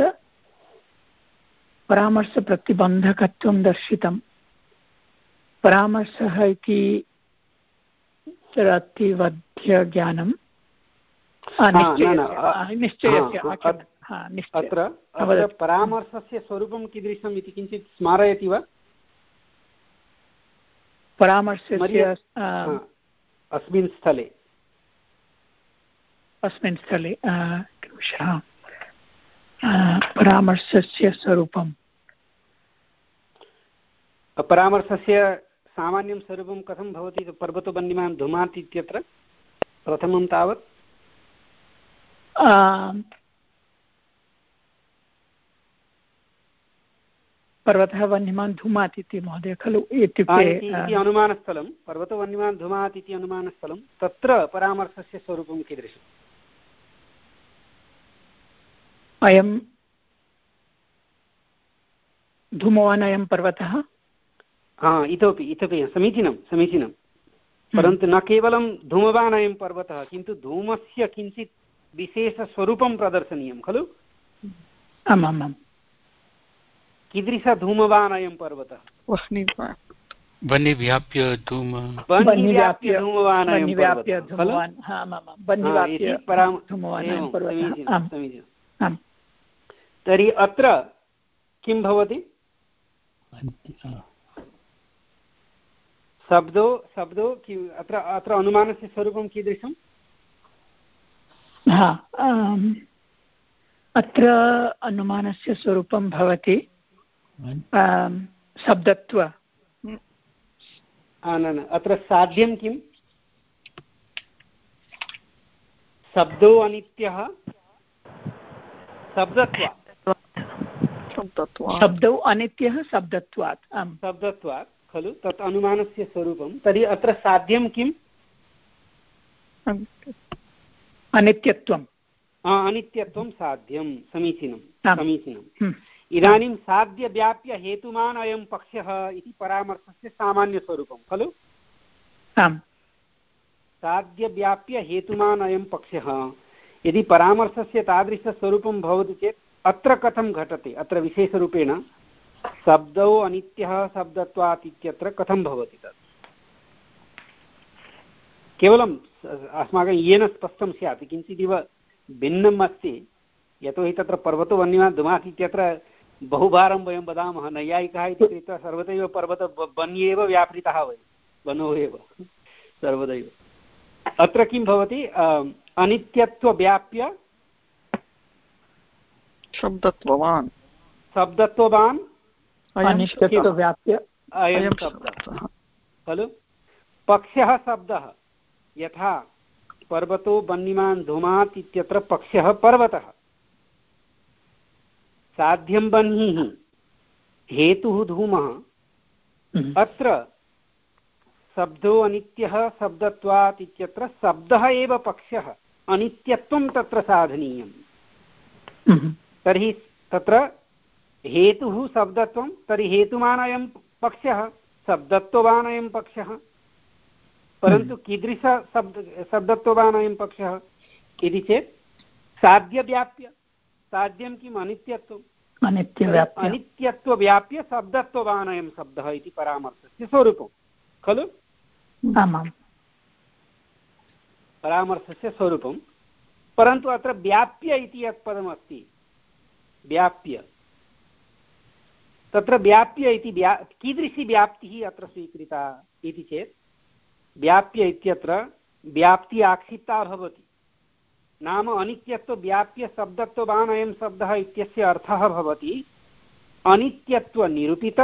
Speaker 6: परामर्शप्रतिबन्धकत्वं दर्शितं। परामर्शः इति प्रतिवध्यज्ञानं निश्चयस्य
Speaker 1: अत्र परामर्शस्य स्वरूपं कीदृशम् इति किञ्चित् स्मारयति वा?
Speaker 6: परामर्शस्य
Speaker 1: अस्मिन् स्थले
Speaker 6: अस्मिन् स्थले परामर्शस्य स्वरूपं
Speaker 1: परामर्शस्य सामान्यं स्वरूपं कथं भवति? पर्वतो वह्निमान् धूमात् इत्यत्र प्रथमं तावत्
Speaker 6: पर्वतः वह्निमान् धूमात् इति महोदय खलु? इत्युक्ते
Speaker 1: अनुमानस्थलं पर्वतो वह्निमान् धूमात् इति अनुमानस्थलं तत्र परामर्शस्य स्वरूपं कीदृशम्?
Speaker 6: अयं धूमवान् अयं पर्वतः।
Speaker 1: इतोपि इतोपि समीचीनं समीचीनं परन्तु न केवलं धूमवान् अयं पर्वतः, किन्तु धूमस्य किञ्चित् विशेषस्वरूपं प्रदर्शनीयं खलु?
Speaker 6: आमामाम्।
Speaker 1: कीदृशधूमवान् अयं पर्वतः?
Speaker 3: वह्निव्याप्य धूम
Speaker 1: वह्निव्याप्य धूमवान् अयं
Speaker 6: वह्निव्याप्य
Speaker 1: पर्वतः खलु?
Speaker 6: धूमवान्, आमामां, वह्निव्याप्य धूमवान् अयं पर्वतः। आम् आम्।
Speaker 1: तर्हि अत्र किं भवति? शब्दो शब्दो कि अत्र अत्र अनुमानस्य स्वरूपं कीदृशम्?
Speaker 6: हा, अत्र अनुमानस्य स्वरूपं भवति शब्दत्व।
Speaker 1: न न अत्र साध्यं किं? शब्दो अनित्यः शब्दत्वात्।
Speaker 6: शब्दौ अनित्यः शब्दत्वात्। आम्,
Speaker 1: शब्दत्वात् खलु तत् अनुमानस्य स्वरूपं। तर्हि अत्र साध्यं किम्?
Speaker 6: अनित्यत्वम्।
Speaker 1: अनित्यत्वं साध्यं। समीचीनं समीचीनम्। इदानीं साध्यव्याप्य हेतुमान् अयं पक्षः इति परामर्शस्य सामान्यस्वरूपं खलु?
Speaker 6: आम्।
Speaker 1: साध्यव्याप्य हेतुमान् अयं पक्षः यदि परामर्शस्य तादृशस्वरूपं भवति चेत् अत्र कथं घटते? अत्र विशेषरूपेण शब्दौ अनित्यः शब्दत्वात् इत्यत्र कथं भवति तत्? केवलम् अस्माकं येन स्पष्टं स्यात्, किञ्चिदिव भिन्नम् अस्ति। यतोहि तत्र पर्वतो वह्निवान् धूमात् इत्यत्र बहुवारं वयं वदामः, नैयायिकः इति कृत्वा सर्वदैव पर्वत वह्नि एव व्यापृतः वयं वनौ एव सर्वदैव। अत्र किं भवति? अनित्यत्वव्याप्य
Speaker 2: शब्दत्ववान्
Speaker 1: शब्दत्ववान्
Speaker 6: अनित्यत्वव्याप्य
Speaker 1: अयं शब्दः खलु? पक्षः शब्दः यथा पर्वतो वह्निवान् धूमात् इत्यत्र पक्षः पर्वतः, साध्यं वह्निः, हेतुः धूमः। अत्र शब्दो अनित्यः शब्दत्वात् इत्यत्र शब्दः एव पक्षः, अनित्यत्वं तत्र साधनीयं। तर्हि तत्र हेतुः शब्दत्वं, तर्हि हेतुमान् अयं पक्षः, शब्दत्ववान् अयं पक्षः। परन्तु कीदृश शब्द शब्दत्ववान् अयं पक्षः इति चेत् साध्यव्याप्य। साध्यं किम्? अनित्यत्वम्। अनित्यत्वव्याप्य शब्दत्ववान् अयं शब्दः इति परामर्शस्य स्वरूपं खलु?
Speaker 6: आमाम्,
Speaker 1: परामर्शस्य स्वरूपं। परन्तु अत्र व्याप्य इति यत् पदमस्ति, व्याप्य, तत्र व्याप्य इति व्या कीदृशी व्याप्तिः अत्र स्वीकृता इति चेत् व्याप्य इत्यत्र व्याप्ति आक्षिप्ता भवति। नाम अनित्यत्वव्याप्य शब्दत्ववान् अयं शब्दः इत्यस्य अर्थः भवति अनित्यत्वनिरूपित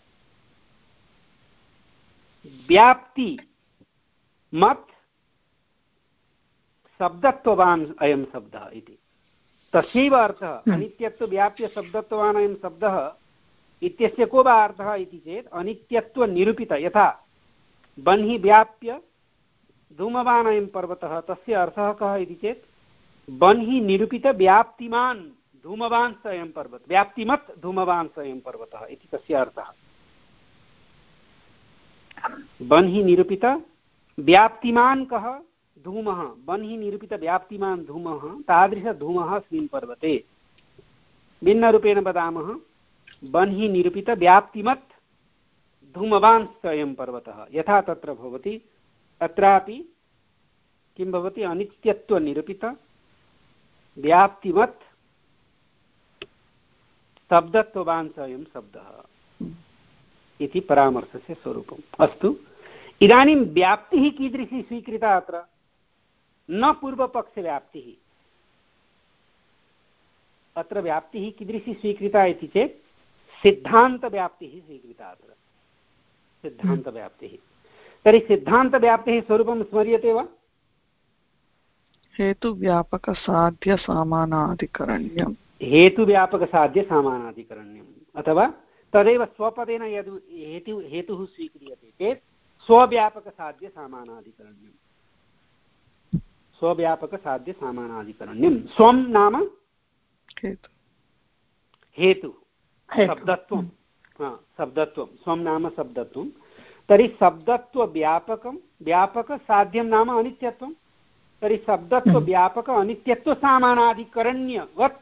Speaker 1: व्याप्ति मत् शब्दत्ववान् अयं शब्दः इति तस्यैव अर्थः। अनित्यत्वव्याप्य शब्दत्ववान् अयं शब्दः इत्यस्य को वा अर्थः इति चेत् अनित्यत्वनिरूपित। यथा वह्नि व्याप्य धूमवान् अयं पर्वतः, तस्य अर्थः कः इति चेत् वह्नि निरूपित व्याप्तिमान् धूमवान् स अयं पर्वतः, व्याप्तिमत् धूमवान् स अयं पर्वतः इति तस्य अर्थः। वह्नि निरूपित व्याप्तिमान् कः? धूमः। वह्नि निरूपित व्याप्तिमान् धूमः, तादृशधूमः अस्मिन् पर्वते। भिन्नरूपेण वदामः, वह्नि निरूपित व्याप्तिमत् धूमवान् स अयं पर्वतः। यथा तत्र भवति, अत्रापि किं भवति? अनित्यत्वनिरूपित व्याप्तिमत् शब्दत्ववान् स अयं शब्दः इति परामर्शस्य स्वरूपम्। अस्तु, इदानीं व्याप्तिः कीदृशी स्वीकृता अत्र? न पूर्वपक्षव्याप्तिः। अत्र व्याप्तिः कीदृशी स्वीकृता इति चेत् सिद्धान्तव्याप्तिः स्वीकृता अत्र, सिद्धान्तव्याप्तिः। तर्हि सिद्धान्तव्याप्तेः स्वरूपं स्मर्यते वा?
Speaker 2: हेतुव्यापकसाध्यसामानाधिकरण्यम्।
Speaker 1: हेतुव्यापकसाध्यसामानाधिकरण्यम् अथवा तदेव स्वपदेन यद् हेतु हेतुः स्वीक्रियते चेत् स्वव्यापकसाध्यसामानाधिकरण्यम्। स्वव्यापकसाध्यसामानाधिकरण्यम्। स्वं नाम हेतु, शब्दत्वं। शब्दत्वं, स्वं नाम शब्दत्वं। तर्हि शब्दत्वव्यापकं व्यापकसाध्यं नाम अनित्यत्वं तर्हि शब्दत्वव्यापक अनित्यत्वसामानाधिकरण्यवत्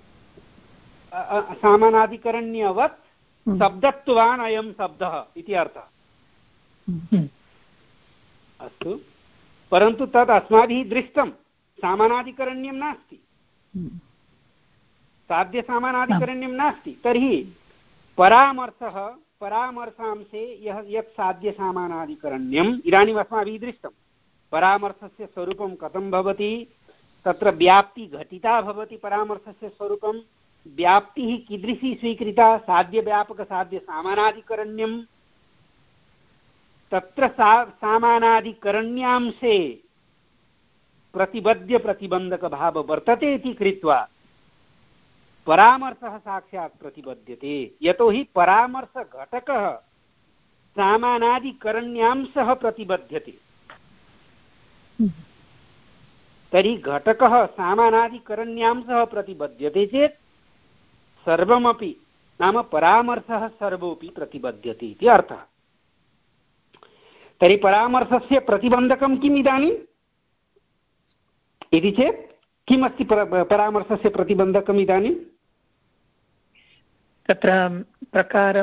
Speaker 1: सामानाधिकरण्यवत् शब्दत्वान् अयं शब्दः इति अर्थः। अस्तु, परन्तु तद् अस्माभिः दृष्टं सामानाधिकरण्यं नास्ति, साध्यसामानाधिकरण्यं नास्ति। तर्हि परामर्शः परामर्शांशे यः यत् साध्यसामानाधिकरण्यम् इदानीम् अस्माभिः दृष्टं परामर्शस्य स्वरूपं कथं भवति, तत्र व्याप्ति घटिता भवति। परामर्शस्य स्वरूपं व्याप्तिः कीदृशी स्वीकृता, साध्यव्यापकसाध्यसामानाधिकरण्यं। तत्र सा सामानाधिकरण्यांशे प्रतिबद्ध प्रतिबन्धकभावः वर्तते इति कृत्वा परामर्शः साक्षात् प्रतिबध्यते, यतोहि परामर्शघटकः सामानाधिकरण्यांशः प्रतिबध्यते। तर्हि घटकः सामानाधिकरण्यांशः प्रतिबध्यते चेत् सर्वमपि नाम परामर्शः सर्वोऽपि प्रतिबध्यते इति अर्थः। तर्हि परामर्शस्य प्रतिबन्धकं किम् इदानीम् इति चेत् किमस्ति परामर्शस्य प्रतिबन्धकम् इदानीं?
Speaker 6: तत्र प्रकार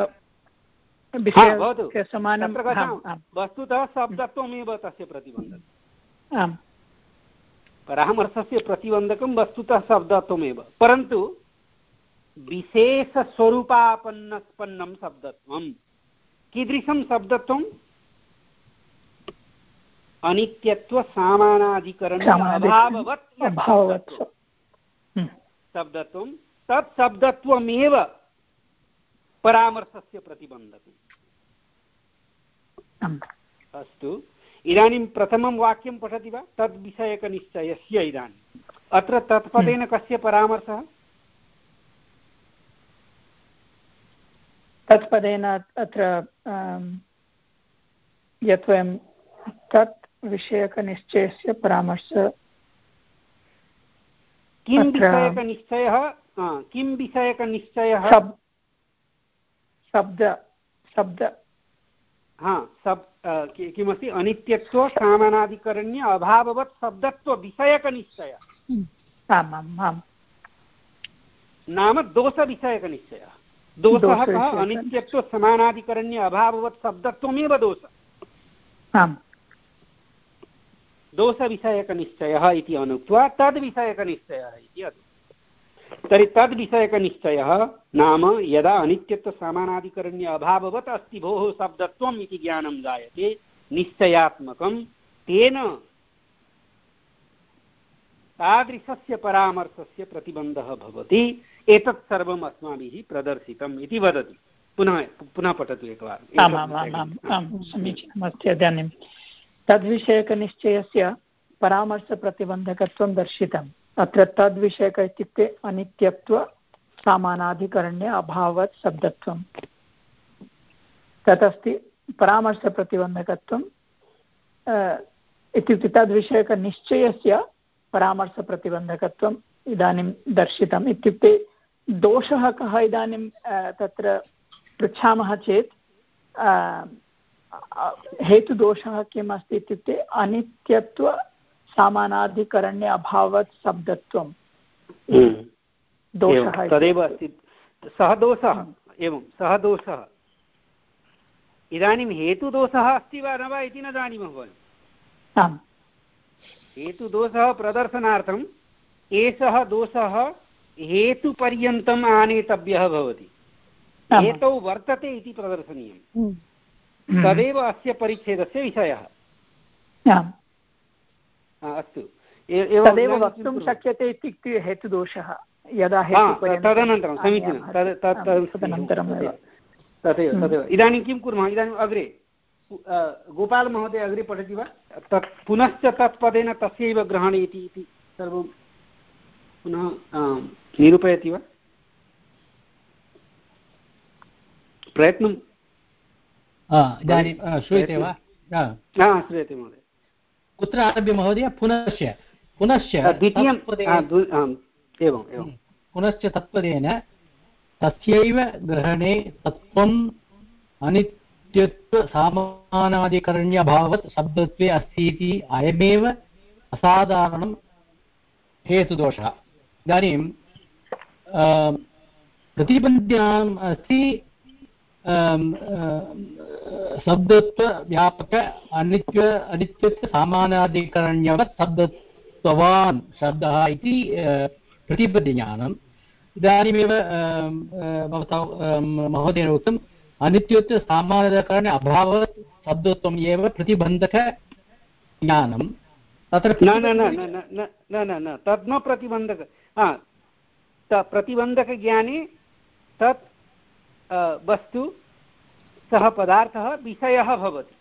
Speaker 1: वस्तुतः शब्दत्वमेव तस्य प्रतिबन्धकं। परामर्शस्य प्रतिबन्धकं वस्तुतः शब्दत्वमेव, परन्तु विशेषस्वरूपापन्नस्पन्नं शब्दत्वं। कीदृशं शब्दत्वम्? अनित्यत्व सामानाधिकरण्य अभाववत् शब्दत्वं। तत् शब्दत्वमेव परामर्शस्य प्रतिबन्धकम्। अस्तु, इदानीं प्रथमं वाक्यं पठति वा? तद्विषयकनिश्चयस्य। इदानीम् अत्र तत्पदेन कस्य परामर्शः?
Speaker 6: तत्पदेन अत्र यत् वयं तत् विषयकनिश्चयस्य परामर्श।
Speaker 1: किं विषयकनिश्चयः? किं विषयकनिश्चयः?
Speaker 6: शब्द शब्द
Speaker 1: हा शब्द किमस्ति? अनित्यत्व सामानाधिकरण्य अभाववत् शब्दत्व विषयकनिश्चयः।
Speaker 6: आम् आम् आम्,
Speaker 1: नाम दोषविषयकनिश्चयः। दोषः कः? अनित्यत्व समानाधिकरण्य अभाववत् शब्दत्वमेव दोषः।
Speaker 6: आम्,
Speaker 1: दोषविषयकनिश्चयः इति अनुक्त्वा तद्विषयकनिश्चयः इति अदु। तर्हि तद्विषयकनिश्चयः नाम यदा अनित्यत्वसामानाधिकरण्य अभाववत् अस्ति भोः शब्दत्वम् इति ज्ञानं जायते निश्चयात्मकं, तेन तादृशस्य परामर्शस्य प्रतिबन्धः भवति। एतत् सर्वम् अस्माभिः प्रदर्शितम् इति वदति। पुनः पुनः पठतु एकवारम्।
Speaker 6: आम् आम् आम् आम्, समीचीनमस्ति। इदानीं तद्विषयकनिश्चयस्य परामर्शप्रतिबन्धकत्वं दर्शितम्। अत्र तद्विषयक इत्युक्ते अनित्यत्व सामानाधिकरण्य अभावत् शब्दत्वं। तदस्ति परामर्शप्रतिबन्धकत्वं इत्युक्ते तद्विषयकनिश्चयस्य परामर्शप्रतिबन्धकत्वम् इदानीं दर्शितम्। इत्युक्ते दोषः कः इदानीं तत्र पृच्छामः चेत् हेतुदोषः किम् अस्ति इत्युक्ते अनित्यत्व सामानाधिकरण्य अभावत् शब्दत्वं दोषः
Speaker 1: तदेव अस्ति। सः दोषः एवं सः दोषः इदानीं हेतुदोषः अस्ति वा न वा इति न जानीमः वयम्।
Speaker 6: आम्,
Speaker 1: हेतुदोषः प्रदर्शनार्थम् एषः दोषः हेतुपर्यन्तम् आनेतव्यः भवति। हेतौ वर्तते इति प्रदर्शनीयम्। तदेव अस्य परिच्छेदस्य विषयः। अस्तु,
Speaker 6: तदेव वक्तुं शक्यते इत्युक्ते हेतुदोषः यदा
Speaker 1: तदनन्तरं समीचीनं तदनन्तरं तथैव तदेव। इदानीं किं कुर्मः? इदानीम् अग्रे गोपालमहोदय अग्रे पठति वा? तत् पुनश्च तत्पदेन तस्यैव ग्रहणीति इति सर्वं पुनः निरूपयति वा? प्रयत्नं
Speaker 8: इदानीं श्रूयते वा?
Speaker 1: श्रूयते महोदय।
Speaker 8: कुत्र आरभ्य महोदय? पुनश्च पुनश्च
Speaker 1: द्वितीयम् एवम् एवं
Speaker 8: पुनश्च तत्पदेन तस्यैव ग्रहणे तत्त्वम् अनित् अनित्यत्वसामानाधिकरण्यभावत् शब्दत्वे अस्ति इति अयमेव असाधारणं हेतुदोषः। इदानीं प्रतिबन्ध्याम् अस्ति शब्दत्वव्यापक अनित्य अनित्यत्वसामानाधिकरण्यवत् शब्दत्ववान् शब्दः इति प्रतिबन्धज्ञानम्। इदानीमेव भवता महोदयेन उक्तम् अनित्योत्तरसामान्यकरणे अभावत् शब्दत्वम् एव प्रतिबन्धकज्ञानं। तत्र
Speaker 1: न न न न न न तद् न प्रतिबन्धक प्रतिबन्धकज्ञाने तत् वस्तु सः पदार्थः विषयः भवति।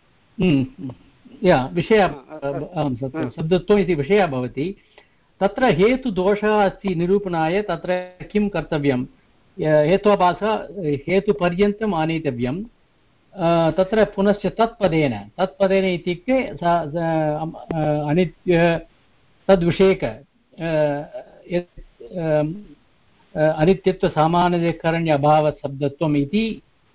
Speaker 8: विषयः शब्दत्वम् इति विषयः भवति। तत्र हेतुदोषः अस्ति निरूपणाय तत्र किं कर्तव्यं? हेत्वाभासः हेतुपर्यन्तम् आनेतव्यं। तत्र पुनश्च तत्पदेन तत्पदेन इत्युक्ते अनित्य तद्विषयक अनित्यत्वसामान्यकरण्य अभावत् शब्दत्वम् इति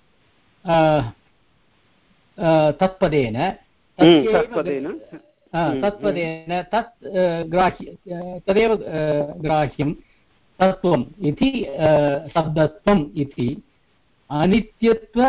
Speaker 8: तत्पदेन
Speaker 1: तत्पदेन
Speaker 8: तत्पदेन तत् ग्राह्य तदेव ग्राह्यं तत्त्वम् इति शब्दत्वम् इति अनित्यत्व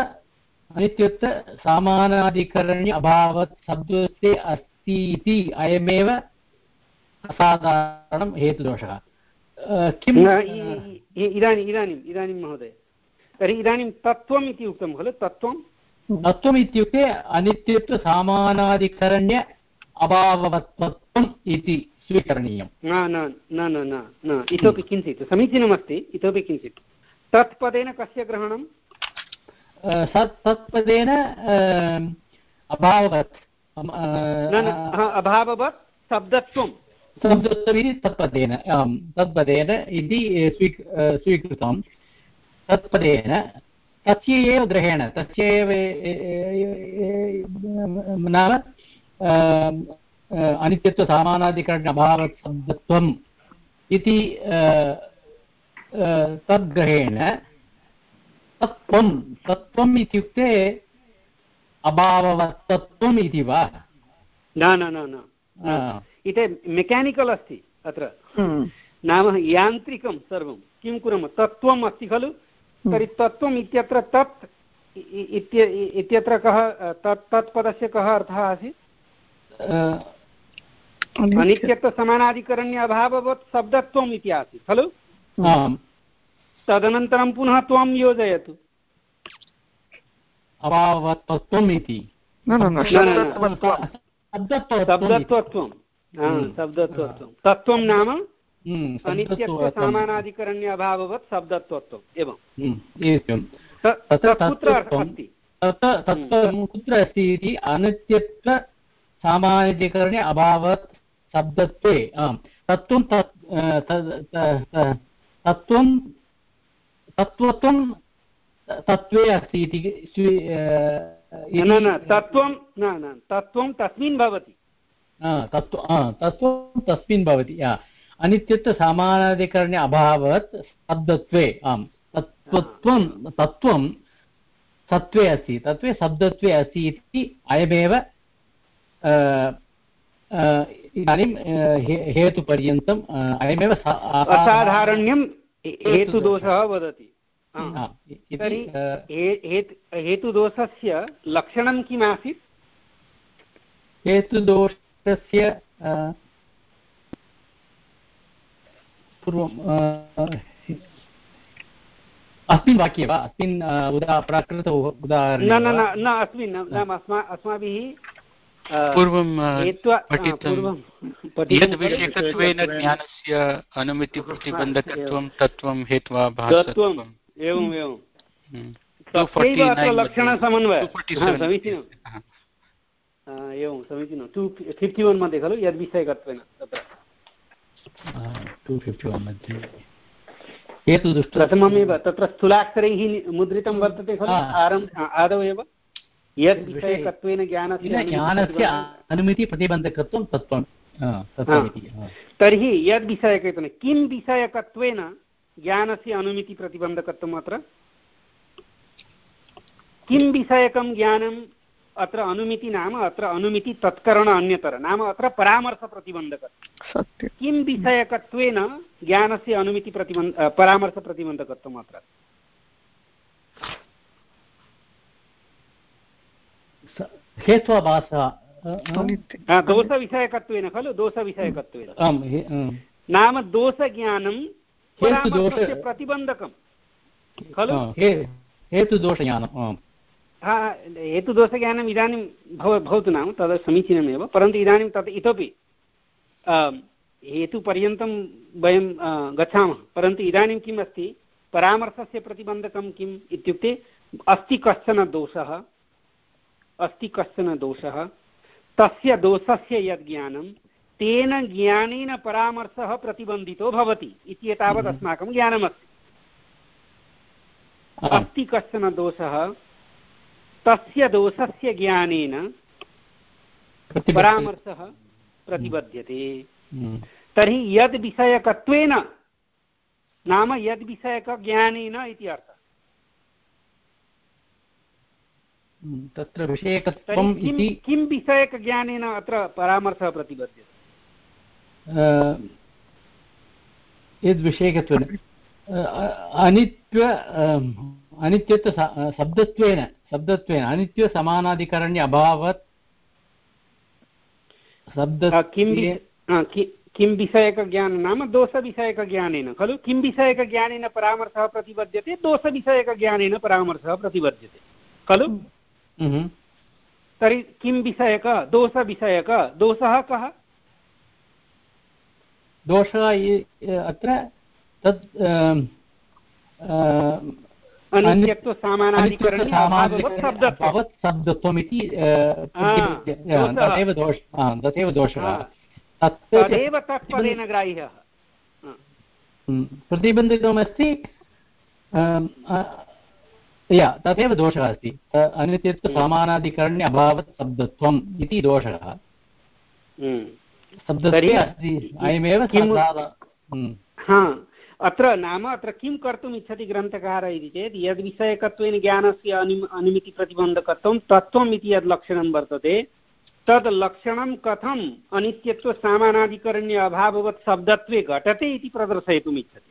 Speaker 8: अनित्यत्वसामानाधिकरण्य अभावत् शब्दस्य अस्ति इति अयमेव असाधारणं हेतुदोषः। किम्
Speaker 1: इदानीम् इदानीम् इदानीं महोदय तर्हि इदानीं तत्त्वम् इति उक्तं खलु? तत्त्वं
Speaker 8: तत्त्वम् इत्युक्ते अनित्यत्वसामानाधिकरण्य अभाववत्वम् इति स्वीकरणीयं।
Speaker 1: न न न न न इतोपि किञ्चित् समीचीनमस्ति। इतोपि किञ्चित् तत्पदेन कस्य ग्रहणं?
Speaker 8: तत्पदेन अभाववत्
Speaker 1: अभाववत् शब्दत्वं
Speaker 8: शब्दत्वम् इति तत्पदेन तत्पदेन इति स्वीकृतं। तत्पदेन तस्य एव ग्रहेण तस्य एव नाम अनित्यत्वसामानाधिकरण अभावत् शब्दत्वम् इति तद्ग्रहेण तत्त्वं तत्त्वम् इत्युक्ते अभाववत्तत्वम् इति वा?
Speaker 1: न न न न इति मेकानिकल् अस्ति अत्र। नाम यान्त्रिकं सर्वं किं कुर्मः? तत्त्वम् अस्ति खलु? तर्हि तत्त्वम् इत्यत्र तत् इत्यत्र कः तत् तत्पदस्य कः अर्थः आसीत्? अनित्यत्वसमानाधिकरण्य अभाववत् शब्दत्वम् इति आसीत् खलु? तदनन्तरं पुनः त्वं योजयतु।
Speaker 8: अभाववत्त्वम् इति
Speaker 1: शब्दत्वत्वं शब्दत्वत्वं तत्त्वं नाम अनित्यत्वसामानाधिकरण्य अभाववत् शब्दत्वत्वम् एवं। कुत्र अस्ति?
Speaker 8: कुत्र अस्ति इति अनित्यत्वसामानाधिकरण्य अभावत् शब्दत्वे तत्त्वं तत्त्वं तत्त्वत्वं तत्त्वे अस्ति इति
Speaker 1: न न तत्त्वं न न तत्त्वं तस्मिन् भवति।
Speaker 8: तत्त्वं तस्मिन् भवति। अनित्यत्वसामानाधिकरण्य अभावत् शब्दत्वे आम् तत्त्वं तत्त्वं सत्त्वे अस्ति तत्त्वे शब्दत्वे अस्ति इति अयमेव इदानीं हेतुपर्यन्तम् अयमेव
Speaker 1: असाधारण्यं हेतुदोषः वदति। तर्हि हेतुदोषस्य लक्षणं किम् आसीत्?
Speaker 8: हेतुदोषस्य पूर्वं अस्मिन् वाक्ये वा अस्मिन् उदा प्राकृत उदाहरणे
Speaker 1: न न न अस्मिन् नाम अस्माभिः
Speaker 3: पूर्वं यद् विषयकत्वेन ज्ञानस्य अनुमितिप्रतिबन्धकत्वं तत्त्वं हेत्वाभासत्वम्
Speaker 1: एवम् एवं तस्यैव अत्र लक्षणसमन्वयः समीचीनम् एवं समीचीनं टु फिफ्टि वन् मध्ये खलु यद्विषयकत्वेन तत्र
Speaker 8: टु फिफ्टि वन् मध्ये
Speaker 1: प्रथममेव तत्र स्थूलाक्षरैः मुद्रितं वर्तते खलु आरम् आदौ एव यद् विषयकत्वेन ज्ञानस्य
Speaker 8: ज्ञानस्य अनुमितिप्रतिबन्धकत्वं तत्त्वं।
Speaker 1: तर्हि यद् विषयकत्वेन किं विषयकत्वेन ज्ञानस्य अनुमितिप्रतिबन्धकत्वम् अत्र? किं विषयकं ज्ञानम् अत्र अनुमिति नाम अत्र अनुमिति तत्करण अन्यतर नाम अत्र परामर्शप्रतिबन्धकत्वं किं विषयकत्वेन ज्ञानस्य अनुमिति प्रतिबन्ध परामर्शप्रतिबन्धकत्वम् अत्र
Speaker 8: हेत्वाभासः
Speaker 1: दोषविषयकत्वेन खलु दोषविषयकत्वेन नाम दोषज्ञानं परामर्शस्य प्रतिबन्धकं खलु
Speaker 8: हेतुदोषज्ञानं
Speaker 1: हा हेतुदोषज्ञानम् इदानीं भव भवतु नाम तद् समीचीनमेव परन्तु इदानीं तत् इतोपि हेतुपर्यन्तं वयं गच्छामः परन्तु इदानीं किम् अस्ति परामर्शस्य प्रतिबन्धकं किम् इत्युक्ते अस्ति कश्चन दोषः अस्ति कश्चन दोषः तस्य दोषस्य यद् ज्ञानं तेन ज्ञानेन परामर्शः प्रतिबन्धितो भवति इत्येतावत् अस्माकं ज्ञानमस्ति अस्ति कश्चन दोषः तस्य दोषस्य ज्ञानेन परामर्शः प्रतिबध्यते तर्हि यद् विषयकत्वेन नाम यद् विषयकज्ञानेन इति अर्थः
Speaker 8: तत्र विषयकत्वम् इति
Speaker 1: किं विषयकज्ञानेन अत्र परामर्शः प्रतिबध्यते
Speaker 8: यद् विषयकत्वेन अनित्य अनित्यत्व शब्दत्वेन शब्दत्वेन अनित्य समानाधिकरण्य अभावत्
Speaker 1: किं विषयकज्ञानं नाम दोषविषयकज्ञानेन खलु किं विषयकज्ञानेन परामर्शः प्रतिबध्यते दोषविषयकज्ञानेन परामर्शः प्रतिबध्यते खलु तर्हि किं विषयक दोषविषयक दोषः कः
Speaker 8: दोषः अत्र तत् शब्दत्वमिति तदेव दोष तदेव दोषः
Speaker 1: तदेव तत्पदेन ग्राह्यः
Speaker 8: प्रतिबन्धितमस्ति या तदेव दोषः अस्ति अनित्यत्वसमानाधिकरण्य अभावत् शब्दत्वम् इति दोषः शब्दत्वे अस्ति अयमेव
Speaker 1: अत्र नाम अत्र किं कर्तुम् इच्छति ग्रन्थकारः इति चेत् यद्विषयकत्वेन ज्ञानस्य अनु अनुमितिप्रतिबन्धकत्वं तत्त्वम् इति यद् लक्षणं वर्तते तद् लक्षणं कथम् अनित्यत्वसामानाधिकरण्य अभाववत् शब्दत्वे घटते इति प्रदर्शयितुम् इच्छति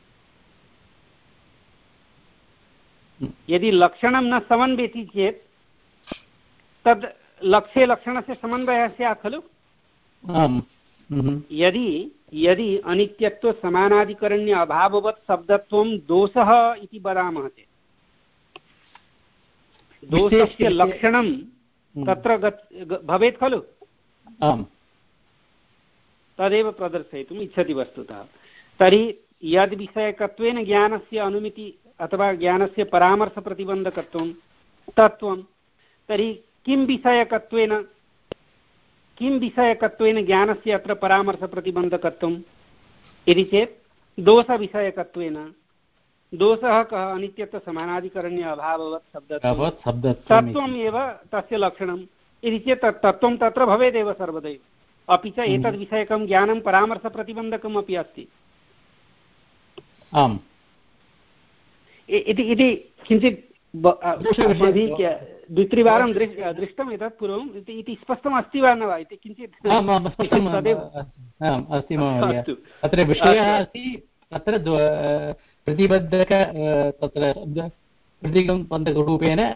Speaker 1: यदि लक्षणं न समन्वयति चेत् तद् लक्ष्ये लक्षणस्य समन्वयः स्यात् खलु यदि यदि अनित्यत्व समानाधिकरण्य अभाववत् शब्दत्वं दोषः इति वदामः चेत् दोषस्य लक्षणं तत्र भवेत् खलु तदेव प्रदर्शयितुम् इच्छति वस्तुतः तर्हि यद्विषयकत्वेन ज्ञानस्य अनुमिति अथवा ज्ञानस्य परामर्शप्रतिबन्धकत्वं तत्त्वं तर्हि किं विषयकत्वेन किं विषयकत्वेन ज्ञानस्य अत्र परामर्शप्रतिबन्धकत्वम् इति चेत् दोषविषयकत्वेन दोषः कः अनित्यत्वसमानाधिकरण्य अभाववत् शब्दत्वं तत्त्वम् एव तस्य लक्षणम् इति चेत् तत्त्वं तत्र भवेदेव सर्वदैव अपि च एतद्विषयकं ज्ञानं परामर्शप्रतिबन्धकम् अपि अस्ति
Speaker 8: आम्
Speaker 1: इति किञ्चित् द्वित्रिवारं दृष्टम् एतत् पूर्वम् इति स्पष्टम् अस्ति वा न वा इति किञ्चित्
Speaker 8: अस्ति महोदय तत्र विषयः अस्ति तत्र प्रतिबद्धक तत्र प्रतिबन्धकरूपेण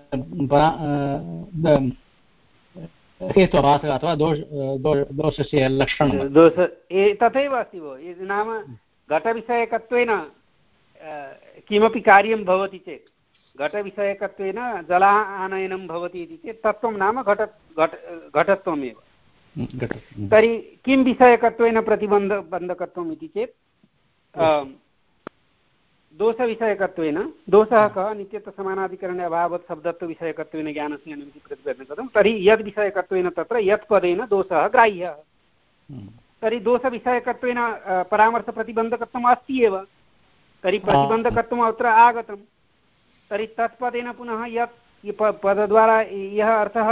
Speaker 8: हेत्वाभासः अथवा दोष दोषस्य लक्षणं
Speaker 1: दोष तथैव अस्ति भो नाम घटविषयकत्वेन किमपि कार्यं भवति चेत् घटविषयकत्वेन जलानयनं भवति इति चेत् तत्त्वं नाम घट घट घटत्वमेव तर्हि किं विषयकत्वेन प्रतिबन्ध बन्धकत्वम् इति चेत् दोषविषयकत्वेन दोषः कः नित्यत्वसमानाधिकरणे अभावत् शब्दत्वविषयकत्वेन ज्ञानस्य अनुमिति प्रतिबन्धकत्वं तर्हि यद्विषयकत्वेन तत्र यत्पदेन दोषः ग्राह्यः तर्हि दोषविषयकत्वेन परामर्शप्रतिबन्धकत्वम् अस्ति एव तर्हि प्रतिबन्धकत्वम् अत्र आगतं तर्हि तत्पदेन पुनः यत् पदद्वारा यः अर्थः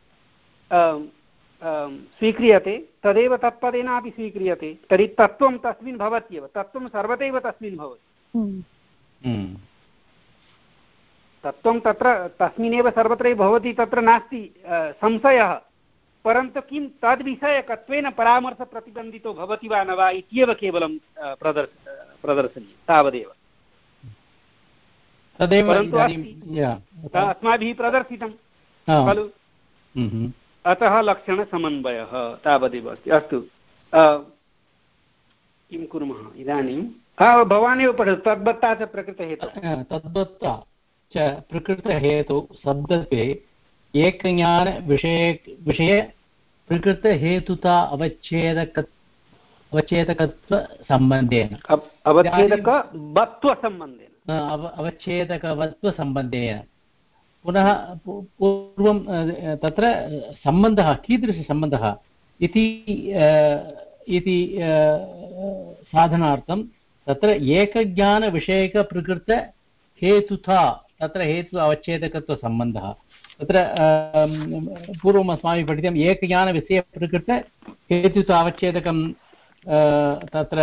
Speaker 1: स्वीक्रियते तदेव तत्पदेनापि स्वीक्रियते तर्हि तत्त्वं तस्मिन् भवत्येव तत्त्वं सर्वदैव तस्मिन् भवति तत्त्वं तत्र तस्मिन्नेव सर्वत्रैव भवति, तत्र नास्ति संशयः, परन्तु किं तद्विषयकत्वेन परामर्शप्रतिबन्धितो भवति वा न वा इत्येव केवलं प्रदर्श प्रदर्शनीयं तावदेव। परन्तु अस्माभिः प्रदर्शितं खलु, अतः लक्षणसमन्वयः तावदेव अस्ति। अस्तु, किं कुर्मः इदानीं? भवानेव पठतु। तद्वत्ता च प्रकृतहेतु।
Speaker 8: तद्वत्ता च प्रकृतहेतु शब्दत्वे एकज्ञान विषय विषये प्रकृतहेतुता अवच्छेदक अवच्छेदकत्वसम्बन्धेन
Speaker 1: अवच्छेदकवत्वसम्बन्धेन
Speaker 8: अवच्छेदकवत्वसम्बन्धेन पुनः पूर्वं तत्र सम्बन्धः कीदृशसम्बन्धः इति इति साधनार्थं तत्र एकज्ञानविषयकप्रकृतहेतुता तत्र हेतु अवच्छेदकत्वसम्बन्धः तत्र पूर्वम् अस्माभिः पठितम् एकज्ञानविषयप्रकृतहेतुता अवच्छेदकं तत्र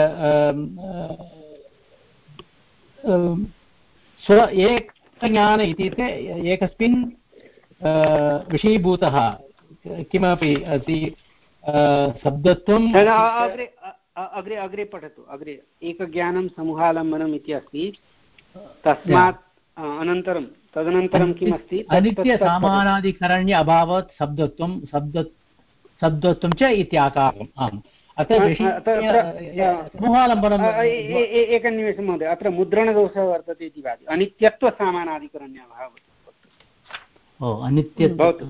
Speaker 8: स्व एकज्ञान इत्युक्ते एकस्मिन् विषयीभूतः किमपि अस्ति शब्दत्वं
Speaker 1: अग्रे अग्रे अग्रे पठतु। अग्रे एकज्ञानं समूहालम्बनम् इति अस्ति, तस्मात् अनन्तरं तदनन्तरं किमस्ति?
Speaker 8: अनित्यसामानाधिकरण्य अभावात् शब्दत्वं शब्द शब्दत्वं च इत्याकारम्। आम्, अतः समूहालम्बनम्
Speaker 1: एकनिमेषं महोदय, अत्र मुद्रणदोषः वर्तते इति वादि अनित्यत्वसामानाधिकरण्य अभावात्।
Speaker 8: ओ अनित्य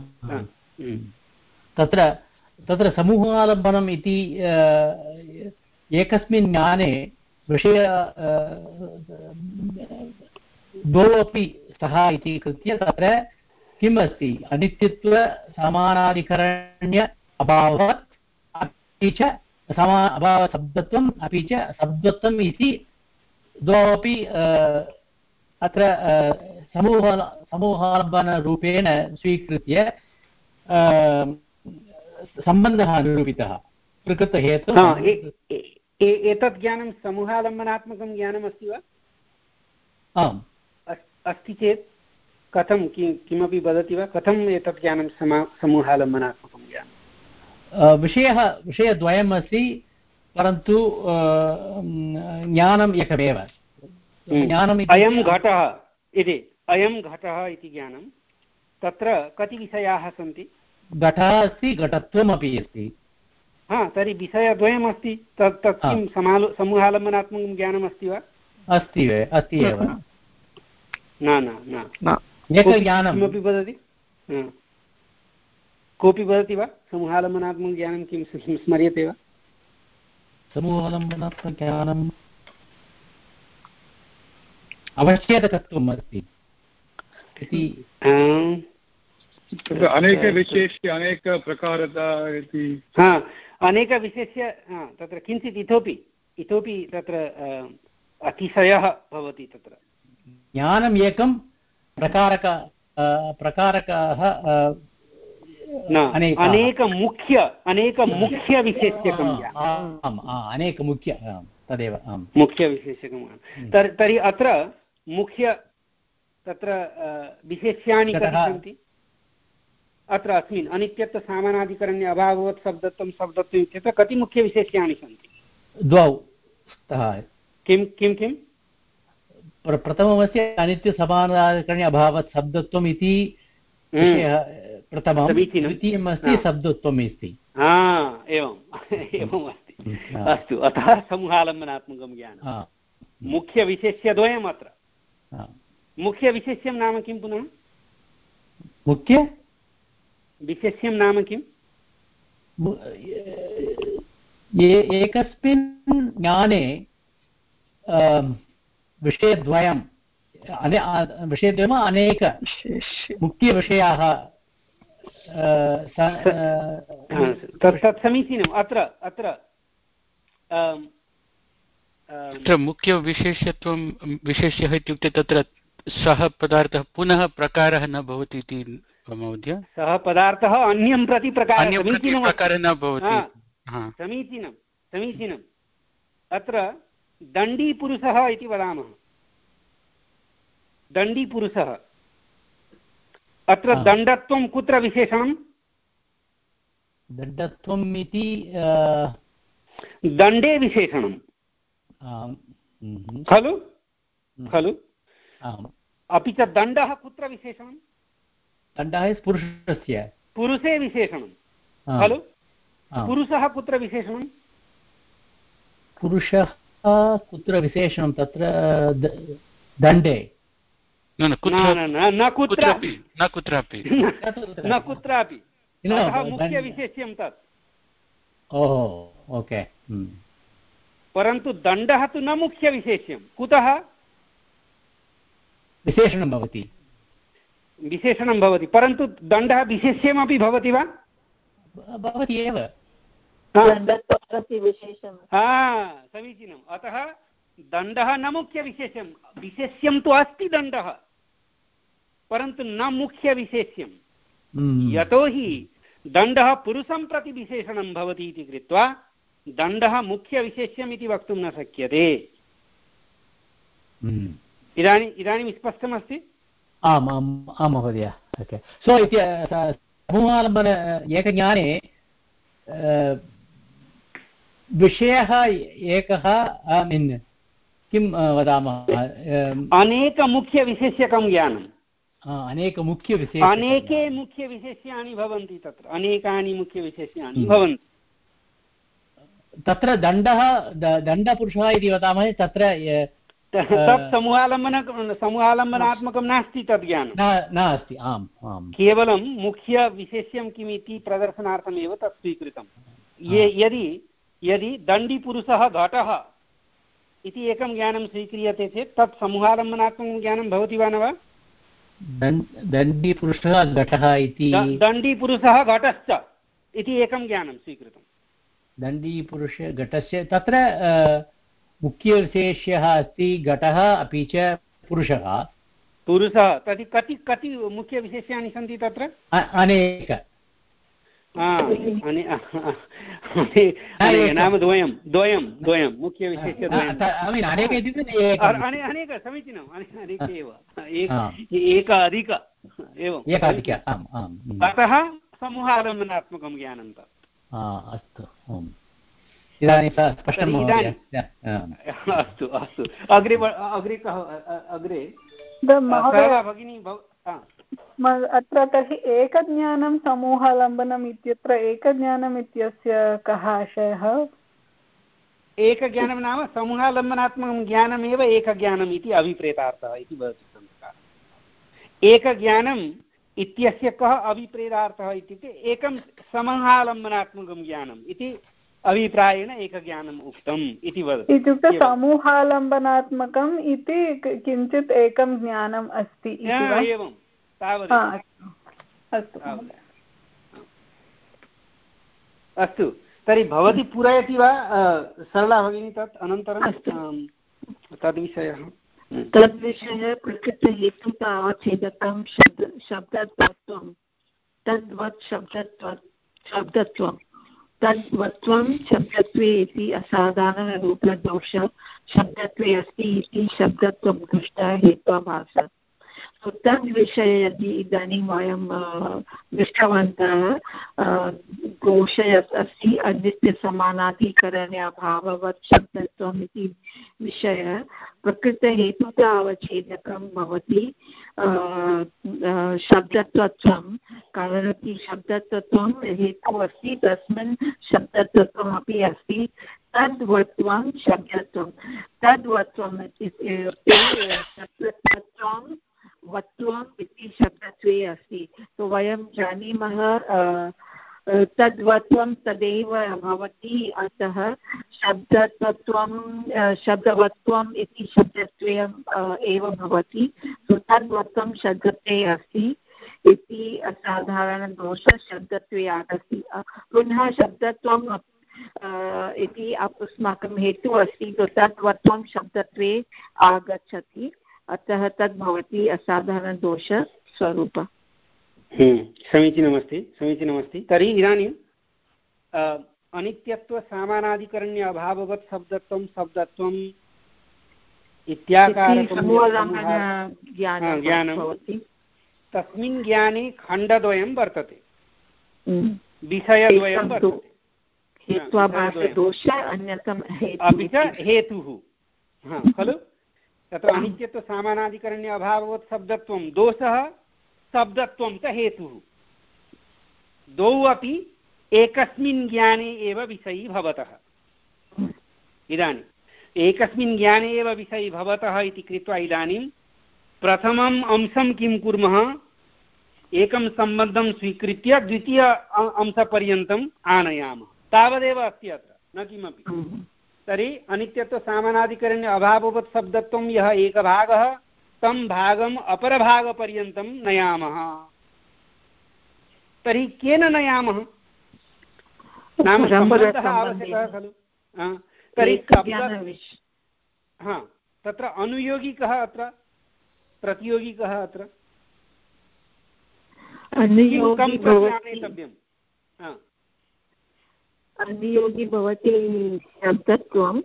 Speaker 8: तत्र तत्र समूहालम्बनम् इति एकस्मिन् ज्ञाने विषय द्वौ अपि स्तः इति कृत्य तत्र किम् अस्ति? अनित्यत्वसमानाधिकरण्य अभावात् अपि च समा अभावशब्दत्वम् अपि च शब्दत्वम् इति द्वौ अपि अत्र समूह समूहालम्बनरूपेण स्वीकृत्य सम्बन्धः निरूपितः प्रकृतहेतु।
Speaker 1: एतत् ज्ञानं समूहालम्बनात्मकं ज्ञानमस्ति वा?
Speaker 8: आम्
Speaker 1: अस्ति चेत् कथं किमपि वदति वा? कथम् एतत् ज्ञानं समूहालम्बनात्मकं ज्ञानं?
Speaker 8: विषयः विषयद्वयम् अस्ति, परन्तु ज्ञानम् एकमेव। ज्ञानम्
Speaker 1: अयं घटः इति अयं घटः इति ज्ञानं, तत्र कति विषयाः सन्ति?
Speaker 8: घटः अस्ति, घटत्वमपि अस्ति।
Speaker 1: हा, तर्हि विषयद्वयमस्ति, तत् तत् किं समूहालम्बनात्मकं ज्ञानमस्ति वा?
Speaker 8: अस्ति अस्ति एव।
Speaker 1: न न न
Speaker 8: एकज्ञानं
Speaker 1: किमपि वदति? कोऽपि वदति वा? समूहालम्बनात्मकज्ञानं किं स्मर्यते वा?
Speaker 8: समूहालम्बनात्मकज्ञानम् अवच्छेदकत्वम् अस्ति इति
Speaker 7: अनेकविशेष्य अनेकप्रकारता इति।
Speaker 1: हा, अनेकविशेष्य तत्र किञ्चित् इतोपि इतोपि तत्र अतिशयः भवति। तत्र
Speaker 8: ज्ञानम् एकं प्रकारक प्रकारकः
Speaker 1: अनेकमुख्य अनेकमुख्यविशेष्यकं
Speaker 8: ज्ञानम्। अनेकमुख्य तदेव
Speaker 1: मुख्यविशेष्यकं। तर्हि अत्र मुख्य तत्र विशेष्याणि कति सन्ति? अत्र अस्मिन् अनित्यत्वसामानाधिकरण्य अभाववत् शब्दत्वं शब्दत्वम् इत्यत्र कति मुख्यविशेष्याणि सन्ति?
Speaker 8: द्वौ स्तः।
Speaker 1: किं किं किं?
Speaker 8: प्रथममस्ति अनित्यसमानाधिकरण्य अभावत् शब्दत्वम् इति प्रथमं, द्वितीयम् अस्ति शब्दत्वम् अस्ति।
Speaker 1: एवम् एवम् अस्ति। अस्तु, अतः समूहालम्बनात्मकं ज्ञानं मुख्यविशेष्यद्वयम् अत्र। मुख्यविशेष्यं नाम किं पुनः?
Speaker 8: मुख्य
Speaker 1: विशेष्यं नाम किम्?
Speaker 8: एकस्मिन् ज्ञाने विषयद्वयं विषयद्वयम् अनेक मुख्यविषयाः
Speaker 1: तत् समीचीनम्। अत्र अत्र
Speaker 3: तत्र मुख्यविशेष्यत्वं विशेष्यः इत्युक्ते तत्र सः पदार्थः पुनः प्रकारः न भवति इति महोदय।
Speaker 1: सः पदार्थः अन्यं प्रति प्रकारः
Speaker 3: न भवति।
Speaker 1: समीचीनं समीचीनम्। अत्र दण्डीपुरुषः इति वदामः। दण्डीपुरुषः अत्र दण्डत्वं कुत्र विशेषणं?
Speaker 8: दण्डत्वम् इति
Speaker 1: दण्डे विशेषणं खलु खलु अपि च दण्डः कुत्र विशेषणं?
Speaker 8: दण्डः पुरुषस्य
Speaker 1: पुरुषे विशेषणं खलु? पुरुषः कुत्र विशेषणं?
Speaker 8: पुरुषः कुत्र विशेषणं तत्र दण्डे
Speaker 1: न कुत्रापि
Speaker 3: न कुत्रापि
Speaker 1: न कुत्रापि मुख्यविशेष्यं तत्।
Speaker 8: ओहो ओके।
Speaker 1: परन्तु दण्डः तु न मुख्यविशेष्यं। कुतः?
Speaker 8: विशेषणं भवति
Speaker 1: विशेषणं भवति परन्तु दण्डः विशेष्यमपि भवति वा?
Speaker 8: भवति एव।
Speaker 1: समीचीनम्। अतः दण्डः न मुख्यविशेष्यं। विशेष्यं तु अस्ति दण्डः परन्तु न मुख्यविशेष्यं। यतोहि दण्डः पुरुषं प्रति विशेषणं भवति इति कृत्वा दण्डः मुख्यविशेष्यम् इति वक्तुं न शक्यते। इदानीम् इदानीं स्पष्टमस्ति?
Speaker 8: आम् आम् आं महोदय। ओके। सो इति समूहालम्बन एकज्ञाने विषयः एकः ऐ मीन् किं वदामः
Speaker 1: अनेकमुख्यविशेष्यकं ज्ञानम्।
Speaker 8: अनेकमुख्यविशेष
Speaker 1: अनेके मुख्यविशेष्यानि भवन्ति तत्र अनेकानि मुख्यविशेष्यानि भवन्ति।
Speaker 8: तत्र दण्डः दण्डपुरुषः इति वदामः तत्र
Speaker 1: तत् समूहालम्बन समूहालम्बनात्मकं नास्ति तद् ज्ञानं
Speaker 8: नास्ति। आम् आम्
Speaker 1: केवलं मुख्यविशेष्यं किमिति प्रदर्शनार्थमेव तत् स्वीकृतं। ये यदि यदि दण्डीपुरुषः घटः इति एकं ज्ञानं स्वीक्रियते चेत् तत् समूहालम्बनात्मकं ज्ञानं भवति वा न वा?
Speaker 8: दण्डीपुरुषः घटः इति
Speaker 1: दण्डीपुरुषः घटश्च इति एकं ज्ञानं स्वीकृतं।
Speaker 8: दण्डीपुरुषः घटस्य तत्र मुख्यविशेष्यः अस्ति घटः अपि च पुरुषः
Speaker 1: पुरुषः तर्हि कति कति मुख्यविशेष्यानि सन्ति तत्र?
Speaker 8: अनेक
Speaker 1: नाम द्वयं द्वयं द्वयं मुख्यविशेष्यद्वयं अनेक समीचीनम् अनेक एव एक अधिक एवम्
Speaker 8: एकाधिक।
Speaker 1: अतः समूहालम्बनात्मकं ज्ञानं तत्।
Speaker 8: अस्तु इदानीं स्पष्टं महोदय।
Speaker 1: अस्तु अस्तु अग्रे अग्रे कः अग्रे भगिनी
Speaker 5: अत्र तर्हि एकज्ञानं समूहालम्बनम् इत्यत्र एकज्ञानम् इत्यस्य कः आशयः?
Speaker 1: एकज्ञानं नाम समूहालम्बनात्मकं ज्ञानमेव एकज्ञानम् इति अभिप्रेतार्थः इति भवति संस्कारः। एकज्ञानम् इत्यस्य कः अभिप्रेतार्थः इत्युक्ते एकं समूहालम्बनात्मकं ज्ञानम् इति अभिप्रायेण एकज्ञानम् उक्तम् इति वदति।
Speaker 5: इत्युक्ते समूहालम्बनात्मकम् इति किञ्चित् एकं ज्ञानम् अस्ति
Speaker 1: एवं तावदेव।
Speaker 5: अस्तु
Speaker 1: अस्तु तर्हि भवती पूरयति वा सरला भगिनी तत् अनन्तरं तद्विषयः?
Speaker 9: तद्विषये प्रकृतहेतुतावच्छेदकं शब्द शब्दत्वं तद्वत् शब्दत्वं शब्दत्वं तद्वत्वं शब्दत्वे इति असाधारणरूपदोष शब्दत्वे अस्ति इति शब्दत्वं दृष्टा हेत्वाभासः। तो तद्विषये यदि इदानीं वयं दृष्टवन्तः दोषः अस्ति अनित्यसमानाधिकरणे अभाववत् शब्दत्वम् इति विषयः प्रकृतहेतुता अवच्छेदकं भवति शब्दत्वं कारणं शब्दत्वं हेतुः अस्ति तस्मिन् शब्दत्वमपि अस्ति तद्वत्वं शब्दत्वं तद्वत्वम् इत्युक्ते शब्दत्वं वत्वम् इति शब्दत्वे अस्ति। तो वयं जानीमः तद्वत्वं तदेव भवति अतः शब्दत्वं शब्दवत्वम् इति शब्दत्वे एव भवति। तो तद्वत्वं शब्दत्वे अस्ति इति असाधारणदोषः शब्दत्वे आगच्छति। पुनः शब्दत्वम् इति अस्माकं हेतुः अस्ति तो तद्वत्वं शब्दत्वे आगच्छति अतः तद् भवति असाधारणदोषस्वरूपः।
Speaker 1: समीचीनमस्ति समीचीनमस्ति। तर्हि इदानीम् अनित्यत्वसामानाधिकरण्य अभाववत् शब्दत्वं शब्दत्वम् इत्याकारकं ज्ञानं तस्मिन् ज्ञाने खण्डद्वयं वर्तते, विषयद्वयं वर्तते, अपि च हेतुः खलु। तत्र अनित्यत्वसामानाधिकरण्य अभाववत् शब्दत्वं दोषः, शब्दत्वं च हेतुः, द्वौ अपि एकस्मिन् ज्ञाने एव विषयी भवतः। इदानीम् एकस्मिन् ज्ञाने एव विषयी भवतः इति कृत्वा इदानीं प्रथमम् अंशं किं कुर्मः, एकं सम्बन्धं स्वीकृत्य द्वितीय अंशपर्यन्तम् आनयामः, तावदेव अस्ति अत्र, न किमपि। तर्हि अनित्यत्वसामानाधिकरण्य अभाववत् शब्दत्वं यः एकभागः, तं भागम् अपरभागपर्यन्तं नयामः। तर्हि केन नयामः, नाम सम्बन्धः आवश्यकः खलु। तर्हि हा तत्र अनुयोगी कः, अत्र प्रतियोगी कः, अत्र
Speaker 9: अनुयोगी भवति शब्दत्वं,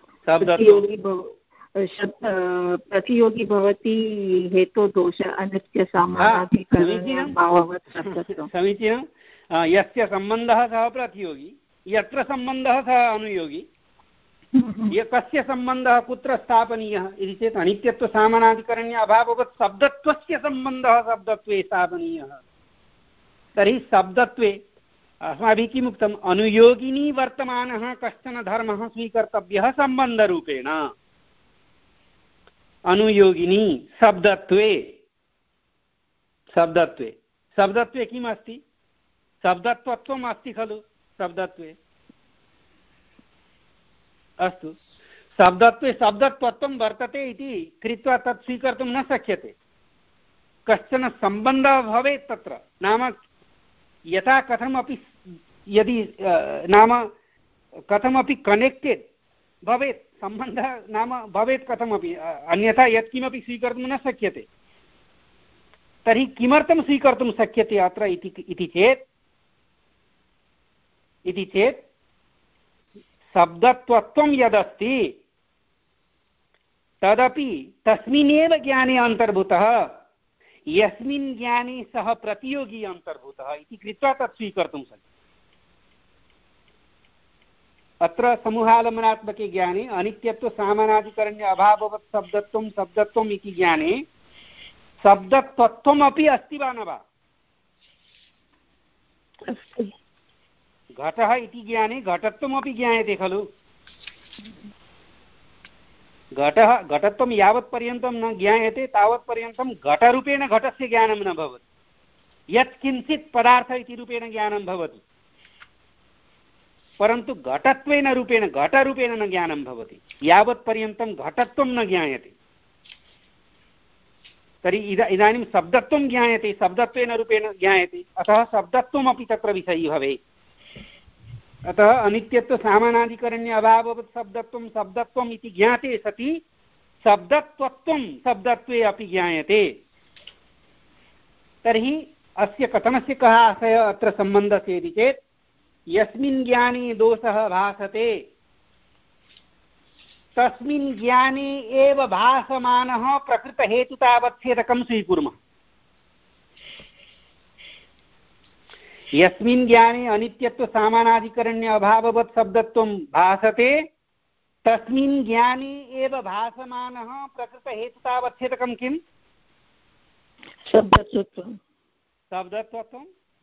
Speaker 9: प्रतियोगी भवति हेतुदोष अनित्यसामानाधिकरण्य अभाववत् शब्दत्वं।
Speaker 1: समीचीनं। यस्य सम्बन्धः सः प्रतियोगी, यत्र सम्बन्धः सः अनुयोगी। कस्य सम्बन्धः कुत्र स्थापनीयः इति चेत् अनित्यत्वसामानाधिकरण्य अभाववत् शब्दत्वस्य सम्बन्धः शब्दत्वे स्थापनीयः। तर्हि शब्दत्वे अस्माभिः किम् उक्तम्, अनुयोगिनी वर्तमानः कश्चन धर्मः स्वीकर्तव्यः सम्बन्धरूपेण। अनुयोगिनी शब्दत्वे, शब्दत्वे शब्दत्वे किम् अस्ति, शब्दत्वत्वम् अस्ति खलु शब्दत्वे। अस्तु, शब्दत्वे शब्दत्वत्वं वर्तते इति कृत्वा तत् स्वीकर्तुं न शक्यते। कश्चन सम्बन्धः भवेत् तत्र, नाम यथा कथमपि यदि नाम कथमपि कनेक्टेड् भवेत् सम्बन्धः, नाम भवेत् कथमपि, अन्यथा यत्किमपि स्वीकर्तुं न शक्यते। तर्हि किमर्थं स्वीकर्तुं शक्यते अत्र इति चेत् इति चेत् शब्दत्वत्वं यदस्ति तदपि तस्मिन्नेव ज्ञाने अन्तर्भूतः, यस्मिन् ज्ञाने सः प्रतियोगी अन्तर्भूतः इति कृत्वा तत् स्वीकर्तुं शक्यते। अत्र समूहालम्बनात्मके ज्ञाने अनित्यत्वसामानाधिकरण्य अभाववत् शब्दत्वं शब्दत्वम् इति ज्ञाने शब्दत्वत्वमपि अस्ति वा न वा? घटः इति ज्ञाने घटत्वमपि ज्ञायते खलु। घटः घटत्वं यावत्पर्यन्तं न ज्ञायते तावत्पर्यन्तं घटरूपेण घटस्य ज्ञानं न भवति। यत्किञ्चित् पदार्थ इति रूपेण ज्ञानं भवति, परन्तु घटत्वेन रूपेण घटरूपेण न ज्ञानं भवति यावत्पर्यन्तं घटत्वं न ज्ञायते। तर्हि इदा इदानीं शब्दत्वं ज्ञायते, शब्दत्वेन रूपेण ज्ञायते, अतः शब्दत्वमपि तत्र विषयी भवेत्। अतः अनित्यत्वसामानाधिकरण्य अभाववत् शब्दत्वं शब्दत्वम् इति ज्ञाते सति शब्दत्वत्वं शब्दत्वे अपि ज्ञायते। तर्हि अस्य कथनस्य कः आशयः अत्र सम्बन्धस्य इति चेत्, यस्मिन् ज्ञाने दोषः भासते तस्मिन् ज्ञाने एव भासमानः प्रकृतहेतुतावच्छेदकं स्वीकुर्मः। यस्मिन् ज्ञाने अनित्यत्वसामानाधिकरण्य अभाववत् शब्दत्वं भासते तस्मिन् ज्ञाने एव भासमानः प्रकृतहेतुतावच्छेदकं किम्?
Speaker 9: शब्दत्वम्।
Speaker 1: शब्दत्वम्।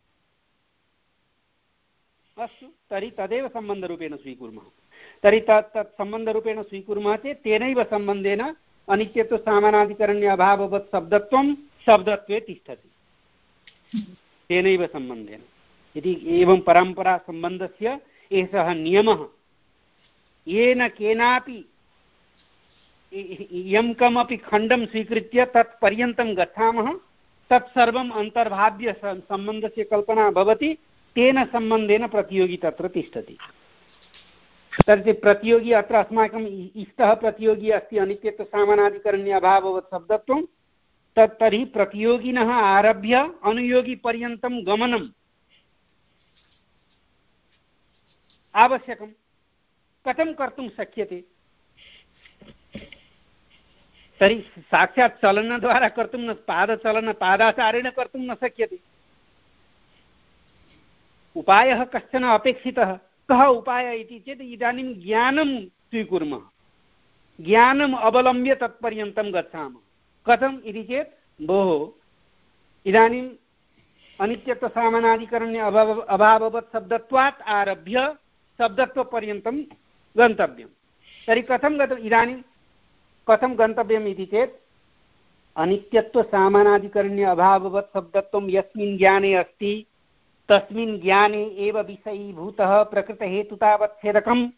Speaker 1: अस्तु, तर्हि तदेव सम्बन्धरूपेण स्वीकुर्मः। तर्हि तत् तत् सम्बन्धरूपेण स्वीकुर्मः चेत् तेनैव सम्बन्धेन अनित्यत्वसामानाधिकरण्य अभाववत् शब्दत्वं शब्दत्वे तिष्ठति, तेनैव सम्बन्धेन इति। एवं परम्परा सम्बन्धस्य एषः नियमः। येन केनापि यं कमपि खण्डं स्वीकृत्य तत् पर्यन्तं गच्छामः, तत्सर्वम् अन्तर्भाव्य सम्बन्धस्य कल्पना भवति, तेन सम्बन्धेन प्रतियोगी तत्र तिष्ठति। तर्हि प्रतियोगी अत्र अस्माकम् इष्टः प्रतियोगी अस्ति अनित्यत्वसामानाधिकरण्य अभाववत् शब्दत्वं। तत् तर्हि प्रतियोगिनः आरभ्य अनुयोगिपर्यन्तं गमनम् आवश्यकं। कथं कर्तुं शक्यते? तर्हि साक्षात् चलनद्वारा कर्तुं न पादचलन पादाचारेण कर्तुं न शक्यते। उपायः कश्चन अपेक्षितः। कः उपायः इति चेत् इदानीं ज्ञानं स्वीकुर्मः, ज्ञानम् अवलम्ब्य तत्पर्यन्तं गच्छामः। कथम् इति चेत् भोः इदानीम् अनित्यत्वसामानाधिकरण्य अभाव अभाववत् शब्दत्वात् आरभ्य शब्दत्वपर्यन्तं गन्तव्यं। तर्हि कथं गतम् इदानीं कथं गन्तव्यम् इति चेत् अनित्यत्वसामानाधिकरण्य अभाववत् शब्दत्वं यस्मिन् ज्ञाने अस्ति तस्मिन् ज्ञाने एव विषयीभूतः प्रकृतहेतुतावच्छेदकम्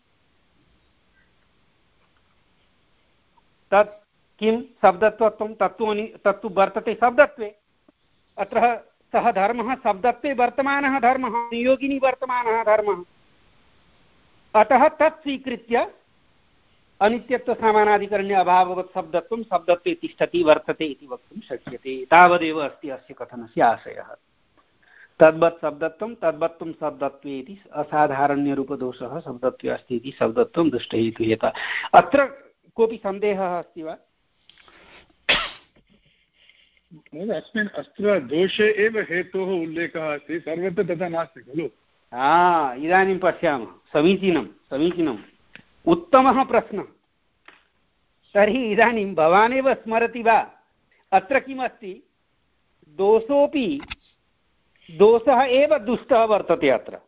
Speaker 1: तत् किं शब्दत्वं तत्तु तत्तु वर्तते शब्दत्वे। अत्र सः धर्मः शब्दत्वे वर्तमानः धर्मः, नियोगिनी वर्तमानः धर्मः। अतः तत् स्वीकृत्य अनित्यत्वसामानाधिकरण्य अभाववत् शब्दत्वं शब्दत्वे तिष्ठति वर्तते इति वक्तुं शक्यते। तावदेव अस्ति अस्य कथनस्य आशयः। तद्वत् शब्दत्वं तद्वत्त्वं शब्दत्वे इति असाधारण्यरूपदोषः शब्दत्वे अस्ति इति शब्दत्वं दृष्टहेतुहेता। अत्र कोऽपि सन्देहः अस्ति वा?
Speaker 7: अस्मिन् अत्र दोषे एव हेतोः उल्लेखः अस्ति, सर्वत्र तथा नास्ति खलु।
Speaker 1: हा, इदानीं पश्यामः। समीचीनं समीचीनम्, उत्तमः प्रश्नः। तर्हि इदानीं भवान् एव स्मरति वा अत्र किमस्ति? दोषोऽपि दोषः एव दुष्टः वर्तते। अत्र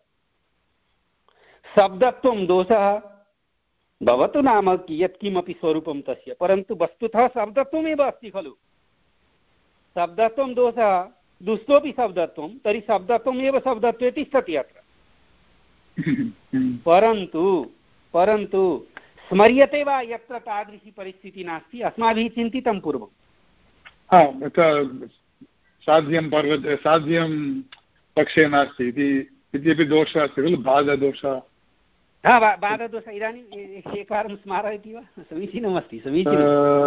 Speaker 1: शब्दत्वं दोषः भवतु नाम यत्किमपि स्वरूपं तस्य, परन्तु वस्तुतः शब्दत्वमेव अस्ति खलु। शब्दत्वं दोषः, दुष्टोऽपि शब्दत्वं, तर्हि शब्दत्वमेव शब्दत्वे तिष्ठति अत्र। परन्तु परन्तु स्मर्यते वा यत्र तादृशी परिस्थितिः नास्ति? अस्माभिः चिन्तितं पूर्वं।
Speaker 7: साध्यं पर्वते साध्यं पक्षे नास्ति इत्यपि दोषः अस्ति खलु, बाधदोषः।
Speaker 1: हा, बाधदोषः। इदानीम् एकवारं स्मारयति वा? समीचीनमस्ति, समीचीनं।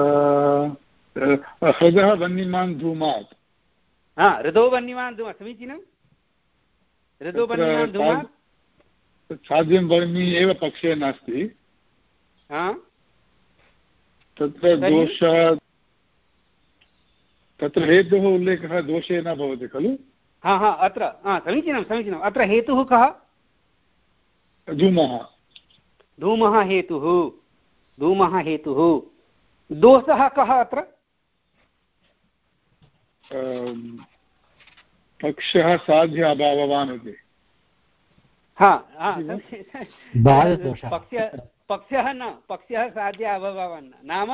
Speaker 7: हृदः वह्निमान् धूमात्।
Speaker 1: हा, हृदो वह्निमान् धूमात्, समीचीनं। हृदो वह्निमान् धूमात्
Speaker 7: साध्यं वर्णी एव पक्षे नास्ति, तत्र दोषः, तत्र हेतुः उल्लेखः दोषे न भवति खलु।
Speaker 1: हा हा, अत्र समीचीनं समीचीनम्। अत्र हेतुः कः?
Speaker 7: धूमः।
Speaker 1: धूमः हेतुः, धूमः हेतुः। दोषः कः अत्र?
Speaker 7: पक्षः साध्य अभाववान् इति।
Speaker 1: हा, पक्ष पक्षः न, पक्षः साध्य अभाववान् नाम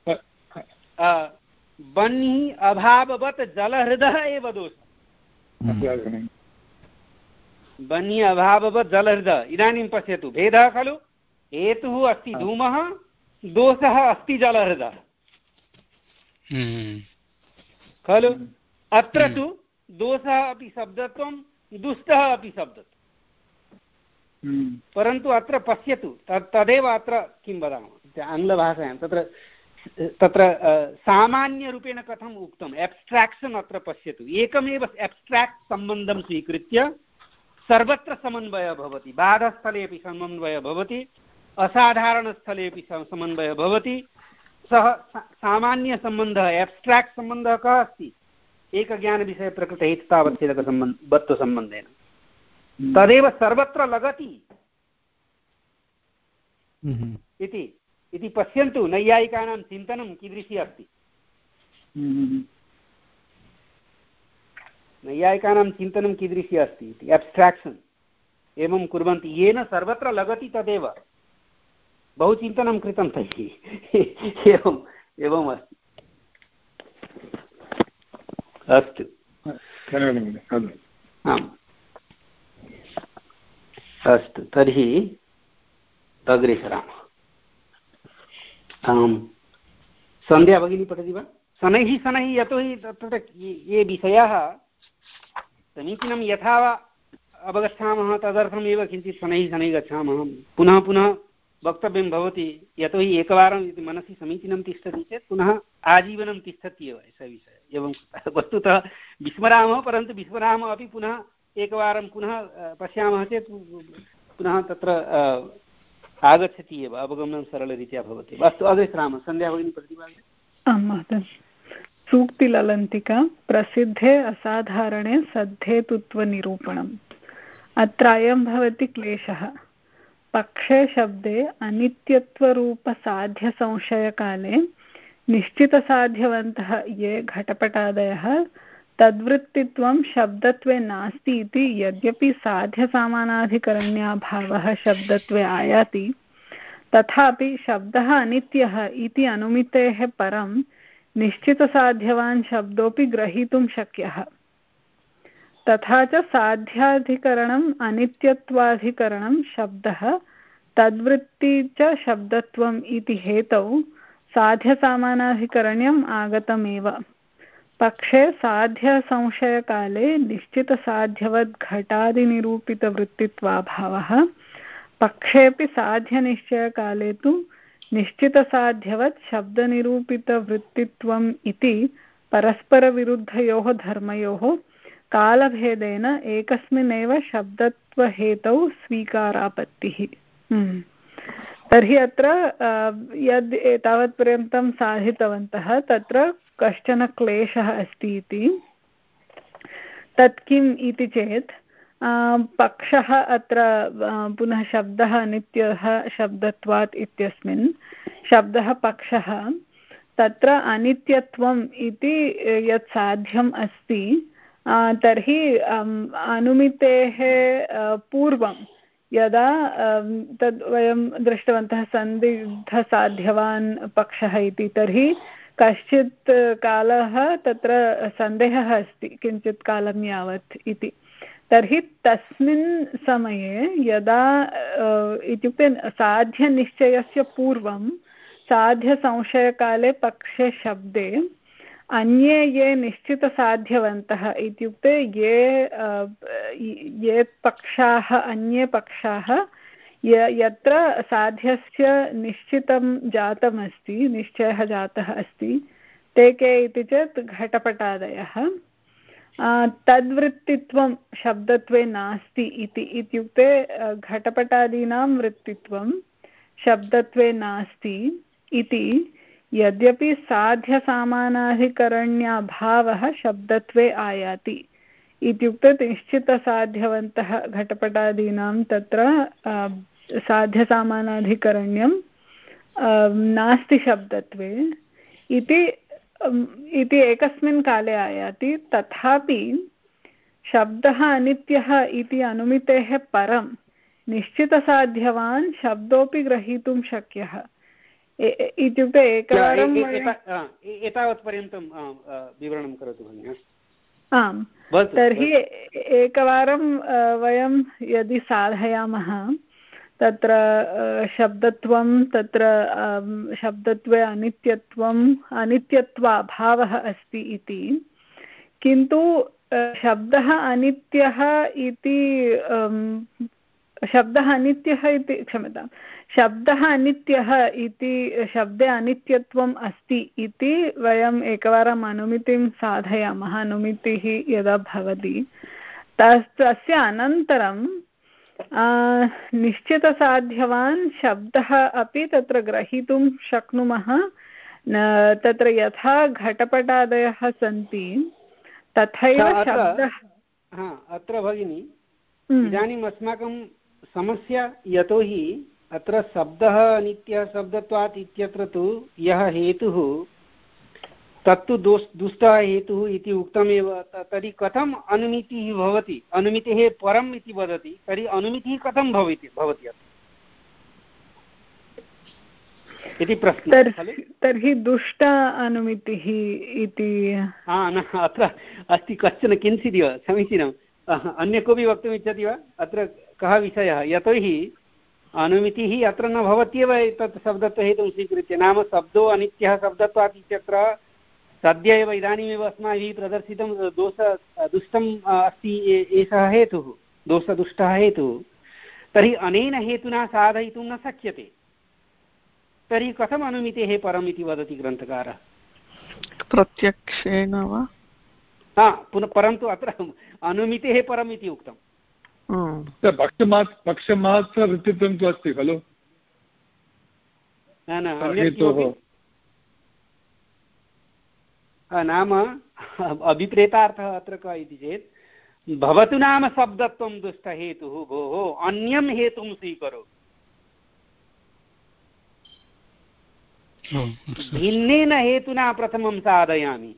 Speaker 1: बह्निः अभाववत् जलहृदः एव दोषः। बह्निः अभाववत् जलहृदः। इदानीं पश्यतु, भेदः खलु। हेतुः अस्ति धूमः, दोषः अस्ति जलहृदः खलु। अत्र तु दोषः अपि शब्दत्वं, दुष्टः अपि शब्दत्वं। परन्तु अत्र पश्यतु, तदेव अत्र किं वदामः आङ्ग्लभाषायां, तत्र तत्र सामान्यरूपेण कथम् उक्तम्, एब्स्ट्राक्शन्। अत्र पश्यतु, एकमेव एब्स्ट्राक्ट् सम्बन्धं स्वीकृत्य सर्वत्र समन्वयः भवति। बाधस्थले अपि समन्वयः भवति, असाधारणस्थले अपि समन्वयः भवति। सः सामान्यसम्बन्धः, एब्स्ट्राक्ट् सम्बन्धः कः अस्ति? एकज्ञानविषयप्रकृतहेतुतावच्छेदकसम्बन्धेन तदेव सर्वत्र लगति इति इति पश्यन्तु। नैयायिकानां चिन्तनं कीदृशी अस्ति? नैयायिकानां चिन्तनं कीदृशी अस्ति इति, एब्स्ट्राक्शन् एवं कुर्वन्ति येन सर्वत्र लगति तदेव। बहु चिन्तनं कृतं तैः। एवम् एवम् अस्ति। अस्तु, आम् अस्तु। तर्हि अग्रे सरामः। आम्, सन्ध्या भगिनी पठति वा? शनैः शनैः, यतोहि तत्र ये विषयाः समीचीनं यथा अवगच्छामः तदर्थमेव किञ्चित् शनैः शनैः गच्छामः। पुनः पुनः वक्तव्यं भवति, यतोहि एकवारं यदि मनसि समीचीनं तिष्ठति चेत् पुनः आजीवनं तिष्ठति एव एषः विषयः। एवं वस्तुतः विस्मरामः, परन्तु विस्मरामः अपि पुनः एकवारं पुनः पश्यामः चेत् पुनः तत्र आगच्छति एव, अवगमनं सरलरीत्या भवति। अस्तु, अग्रे सरामः। सन्ध्या भगिनी प्रतिपादय।
Speaker 5: आं महोदय सूक्तिललन्तिका प्रसिद्धे असाधारणे सद्धेतुत्वनिरूपणम् अत्र अयं भवति क्लेशः पक्षे शब्दे अनित्यत्वरूपसाध्यसंशयकाले निश्चितसाध्यवन्तः ये घटपटादयः तद्वृत्तित्वं शब्दत्वे नास्ति इति यद्यपि साध्यसामानाधिकरण्याभावः शब्दत्वे आयाति तथापि शब्दः अनित्यः इति अनुमितेः परं निश्चितसाध्यवान् शब्दोऽपि ग्रहीतुं शक्यः तथा च साध्याधिकरणम् अनित्यत्वाधिकरणं शब्दः तद्वृत्ति च शब्दत्वम् इति हेतौ साध्यसामानाधिकरण्यम् आगतमेव पक्षे साध्यसंशयकाले निश्चितसाध्यवद् घटादिनिरूपितवृत्तित्वाभावः पक्षेऽपि साध्यनिश्चयकाले तु निश्चितसाध्यवत् शब्दनिरूपितवृत्तित्वम् इति परस्परविरुद्धयोः धर्मयोः कालभेदेन एकस्मिन्नेव शब्दत्वहेतौ स्वीकारापत्तिः। तर्हि अत्र यद् एतावत्पर्यन्तं साधितवन्तः तत्र कश्चन क्लेशः अस्ति इति तत् किम् इति चेत् पक्षः अत्र पुनः शब्दः अनित्यः शब्दत्वात् इत्यस्मिन् शब्दः पक्षः तत्र अनित्यत्वम् इति यत् साध्यम् अस्ति तर्हि अनुमितेः पूर्वं यदा तद् वयं दृष्टवन्तः सन्दिग्धसाध्यवान् पक्षः इति तर्हि कश्चित् कालः तत्र सन्देहः अस्ति किञ्चित् कालं यावत् इति तर्हि तस्मिन् समये यदा इत्युक्ते साध्यनिश्चयस्य पूर्वं साध्यसंशयकाले पक्षे शब्दे अन्ये ये निश्चितसाध्यवन्तः इत्युक्ते ये ये पक्षाः अन्ये पक्षाः यत्र साध्यस्य निश्चितं जातमस्ति निश्चयः जातः अस्ति ते के इति चेत् घटपटादयः तद्वृत्तित्वं शब्दत्वे नास्ति इति इत्युक्ते घटपटादीनां वृत्तित्वं शब्दत्वे नास्ति इति यद्यपि साध्यसामानाधिकरण्याभावः शब्दत्वे आयाति इत्युक्ते निश्चितसाध्यवन्तः घटपटादीनां तत्र साध्यसामानाधिकरण्यं नास्ति शब्दत्वे इति इति एकस्मिन् काले आयाति तथापि शब्दः अनित्यः इति अनुमितेः परं निश्चितसाध्यवान् शब्दोऽपि ग्रहीतुं शक्यः इत्युक्ते एकवारं
Speaker 1: एतावत्पर्यन्तं विवरणं करोतु भगिनि।
Speaker 5: आम् तर्हि एकवारं वयं यदि साधयामः तत्र शब्दत्वं तत्र शब्दत्वे अनित्यत्वम् अनित्यत्वाभावः अस्ति इति किन्तु शब्दः अनित्यः इति शब्दः अनित्यः इति क्षम्यतां शब्दः अनित्यः इति शब्दे अनित्यत्वम् अस्ति इति वयम् एकवारम् अनुमितिं साधयामः अनुमितिः यदा भवति तस्य अनन्तरं निश्चितसाध्यवान् शब्दः अपि तत्र ग्रहीतुं शक्नुमः तत्र यथा घटपटादयः सन्ति तथैव शब्दः
Speaker 1: अत्र भगिनी इदानीम् अस्माकं समस्या यतोहि अत्र शब्दः अनित्यः शब्दत्वात् इत्यत्र तु यः हेतुः तत्तु दोष दुष्टः हेतुः इति उक्तमेव तर्हि कथम् अनुमितिः भवति अनुमितेः परम् इति वदति तर्हि अनुमितिः कथं भवति भवति इति प्रश्नः
Speaker 5: तर्हि दुष्ट अनुमितिः इति
Speaker 1: अत्र अस्ति कश्चन किञ्चिदिव समीचीनम् अन्य कोऽपि वक्तुम् इच्छति वा अत्र कः विषयः यतोहि अनुमितिः अत्र न भवत्येव एतत् शब्दत्वहेतुं स्वीकृत्य नाम शब्दो अनित्यः शब्दत्वात् इत्यत्र सद्य एव इदानीमेव अस्माभिः प्रदर्शितं दोष दुष्टम् अस्ति एषः हेतुः दोषदुष्टः हेतुः तर्हि अनेन हेतुना साधयितुं न शक्यते तर्हि कथम् अनुमितेः परम् इति वदति ग्रन्थकारः
Speaker 2: प्रत्यक्षेन वा
Speaker 1: हा पुनः परन्तु अत्र अनुमितेः परम् इति उक्तम्
Speaker 7: पक्षमात् पक्षमात्रवृत्तित्वं तु अस्ति खलु
Speaker 1: न न नाम अभिप्रेतार्थः अत्र कः इति चेत् भवतु नाम शब्दत्वं दुष्टहेतुः भोः अन्यं हेतुं स्वीकरोतु भिन्नेन हेतुना प्रथमं साधयामि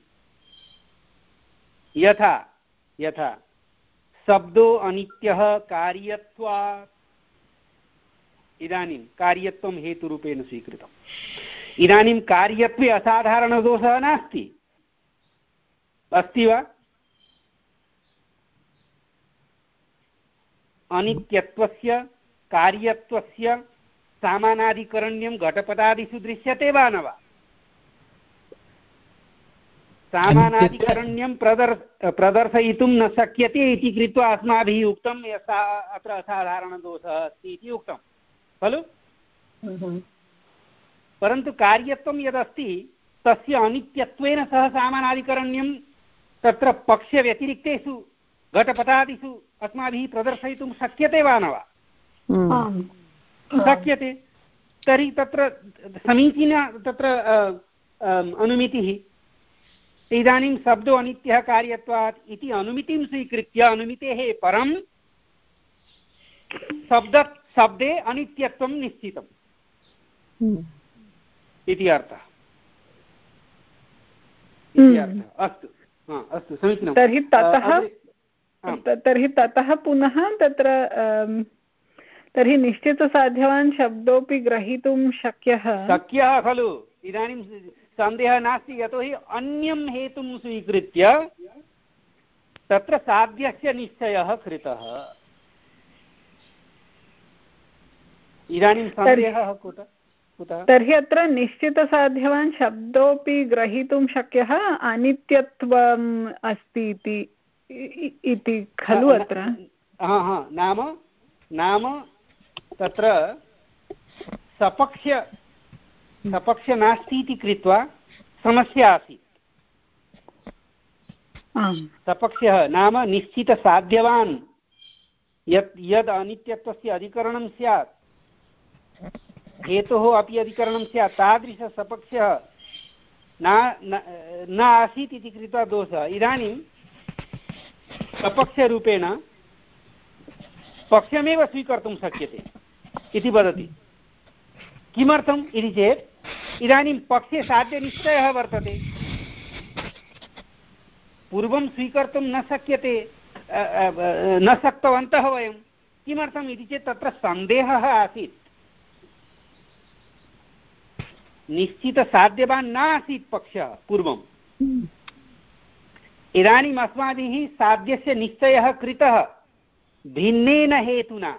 Speaker 1: यथा यथा शब्दो अनित्यः कार्यत्वात् इदानीं कार्यत्वं हेतुरूपेण स्वीकृतम् इदानीं कार्यत्वे असाधारणदोषः नास्ति अस्ति वा अनित्यत्वस्य कार्यत्वस्य सामानाधिकरण्यं घटपटादिषु दृश्यते वा न वा सामानाधिकरण्यं प्रदर् प्रदर्शयितुं न शक्यते इति कृत्वा अस्माभिः उक्तं अत्र असाधारणदोषः अस्ति इति उक्तं खलु परन्तु कार्यत्वं यदस्ति तस्य अनित्यत्वेन सह सामानाधिकरण्यं तत्र पक्षव्यतिरिक्तेषु घटपटादिषु अस्माभिः प्रदर्शयितुं शक्यते वा न वा शक्यते तर्हि तत्र समीचीना तत्र अनुमितिः इदानीं शब्दो अनित्यः कार्यत्वात् इति अनुमितिं स्वीकृत्य अनुमितेः परं शब्द शब्दे अनित्यत्वं निश्चितम् इति अर्थः अस्तु अस्तु समीचीनं
Speaker 5: तर्हि ततः तर्हि ततः पुनः तत्र तर्हि निश्चितसाध्यवान् शब्दोऽपि ग्रहीतुं शक्यः शक्यः
Speaker 1: खलु इदानीं सन्देहः नास्ति यतोहि अन्यं हेतुं स्वीकृत्य तत्र साध्यस्य निश्चयः कृतः इदानीं सन्देहः कुतः कुतः
Speaker 5: तर्हि अत्र निश्चितसाध्यवान् शब्दोऽपि ग्रहीतुं शक्यः अनित्यत्वम् अस्ति इति खलु अत्र
Speaker 1: हा हा नाम नाम तत्र सपक्ष सपक्ष नास्ति इति कृत्वा समस्या आसीत् सपक्षः नाम निश्चितसाध्यवान् यत् यद् अनित्यत्वस्य अधिकरणं स्यात् हेतोः अपि अधिकरणं स्यात् तादृशसपक्षः न न आसीत् इति कृत्वा दोषः इदानीं सपक्षरूपेण पक्षमेव स्वीकर्तुं शक्यते इति वदति किमर्थम् इति चेत् इदानीं पक्षे साध्यनिश्चयः वर्तते पूर्वं स्वीकर्तुं न शक्यते न शक्तवन्तः वयं किमर्थम् इति चेत् तत्र सन्देहः आसीत् निश्चितसाध्यवान् न आसीत् पक्षः पूर्वम् इदानीम् अस्माभिः साध्यस्य निश्चयः कृतः भिन्नेन हेतुना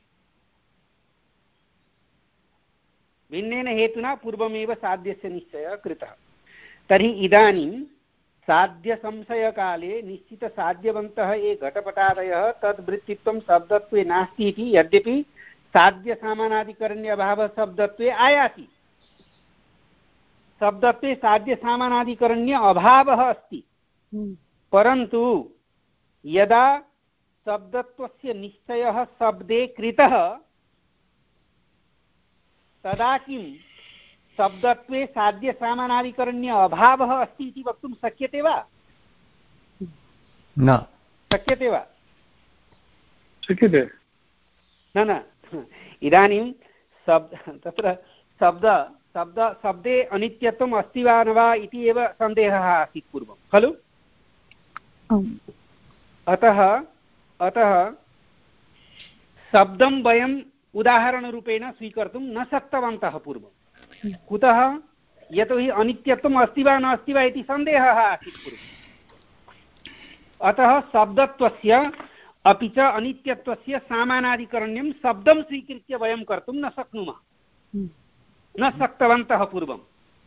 Speaker 1: भिन्नेन हेतुना पूर्वमेव साध्यस्य निश्चयः कृतः तर्हि इदानीं साध्यसंशयकाले निश्चितसाध्यवन्तः ये घटपटादयः तद्वृत्तित्वं शब्दत्वे नास्ति इति यद्यपि साध्यसामानाधिकरण्य अभावः शब्दत्वे आयाति शब्दत्वे साध्यसामानाधिकरण्य अभावः अस्ति परन्तु यदा शब्दत्वस्य निश्चयः शब्दे कृतः तदा किं शब्दत्वे साध्यसामानाधिकरण्य अभावः अस्ति इति वक्तुं शक्यते वा
Speaker 8: न
Speaker 1: शक्यते वा
Speaker 7: शक्यते
Speaker 1: न न इदानीं शब्द तत्र शब्द शब्द शब्दे अनित्यत्वम् अस्ति वा न वा इति एव सन्देहः आसीत् पूर्वं खलु अतः अतः शब्दं वयम् उदाहरणरूपेण स्वीकर्तुं न शक्तवन्तः पूर्वं कुतः यतोहि अनित्यत्वम् अस्ति वा न अस्ति वा इति सन्देहः आसीत् पूर्वम् अतः शब्दत्वस्य अपि च अनित्यत्वस्य सामानाधिकरण्यं शब्दं स्वीकृत्य वयं कर्तुं न शक्नुमः न शक्तवन्तः पूर्वं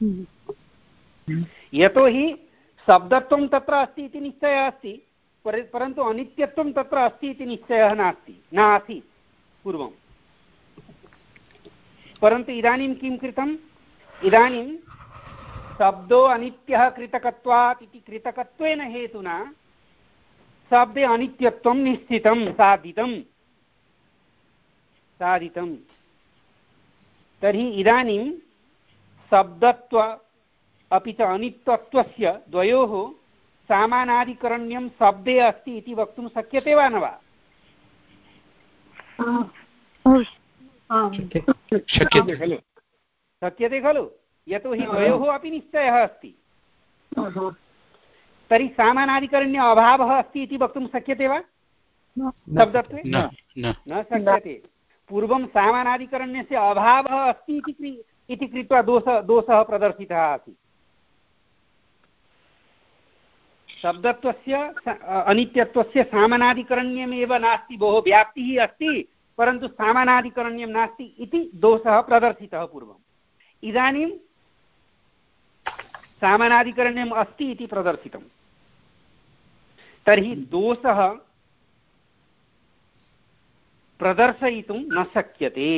Speaker 1: यतोहि शब्दत्वं तत्र अस्ति इति निश्चयः अस्ति परन्तु अनित्यत्वं तत्र अस्ति इति निश्चयः नास्ति न आसीत् पूर्वं परन्तु इदानीं किं कृतम् इदानीं शब्दो अनित्यः कृतकत्वात् इति कृतकत्वेन हेतुना शब्दे अनित्यत्वं निश्चितं साधितं साधितं तर्हि इदानीं शब्दत्व अपि च अनित्यत्वस्य द्वयोः सामानाधिकरण्यं शब्दे अस्ति इति वक्तुं शक्यते वा न वा?
Speaker 3: शक्यते खलु
Speaker 1: शक्यते खलु यतोहि द्वयोः अपि निश्चयः अस्ति। तर्हि सामानाधिकरण्य अभावः अस्ति इति वक्तुं शक्यते वा शब्दत्वे? न शक्यते। पूर्वं सामानाधिकरण्यस्य अभावः अस्ति इति कृत्वा दोष दोषः प्रदर्शितः आसीत्। शब्दत्वस्य अनित्यत्वस्य सामानाधिकरण्यमेव नास्ति, भोः व्याप्तिः अस्ति परन्तु सामानाधिकरण्यं नास्ति इति दोषः प्रदर्शितः पूर्वम्। इदानीं सामानाधिकरण्यम् अस्ति इति प्रदर्शितम्। तर्हि दोषः प्रदर्शयितुं न शक्यते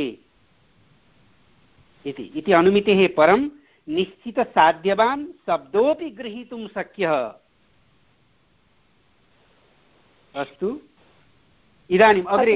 Speaker 1: इति इति अनुमितेः परं निश्चितसाध्यवान् शब्दोऽपि गृहीतुं शक्यः। अस्तु, इदानीम् अग्रे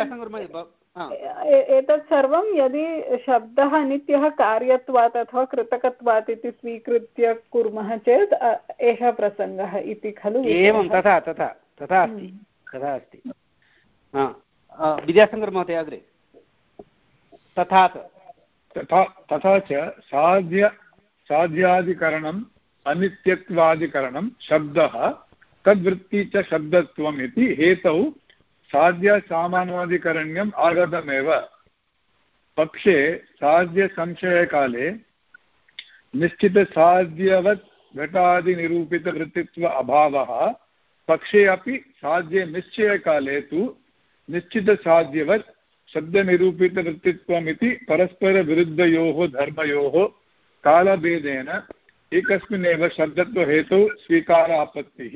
Speaker 5: एतत् सर्वं यदि शब्दः अनित्यः कार्यत्वात् अथवा कृतकत्वात् इति स्वीकृत्य कुर्मः चेत् एषः प्रसङ्गः इति खलु?
Speaker 1: एवं तथा तथा तथा अस्ति तथा अस्ति विद्यासागर् महोदय अग्रे। तथा
Speaker 7: तथा तथा च साध्य साध्यादिकरणम् अनित्यत्वादिकरणं शब्दः तद्वृत्ति च शब्दत्वम् इति हेतौ साध्यसामानाधिकरण्यम् आगतमेव। पक्षे साध्यसंशयकाले निश्चितसाध्यवत् घटादिनिरूपितवृत्तित्व अभावः, पक्षे अपि साध्य निश्चयकाले तु निश्चितसाध्यवत् शब्दनिरूपितवृत्तित्वम् इति परस्परविरुद्धयोः धर्मयोः कालभेदेन एकस्मिन्नेव शब्दत्वहेतौ स्वीकारापत्तिः।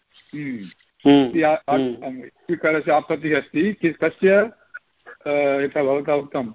Speaker 7: स्वीकारस्य आपत्तिः अस्ति। कस्य यथा भवता उक्तं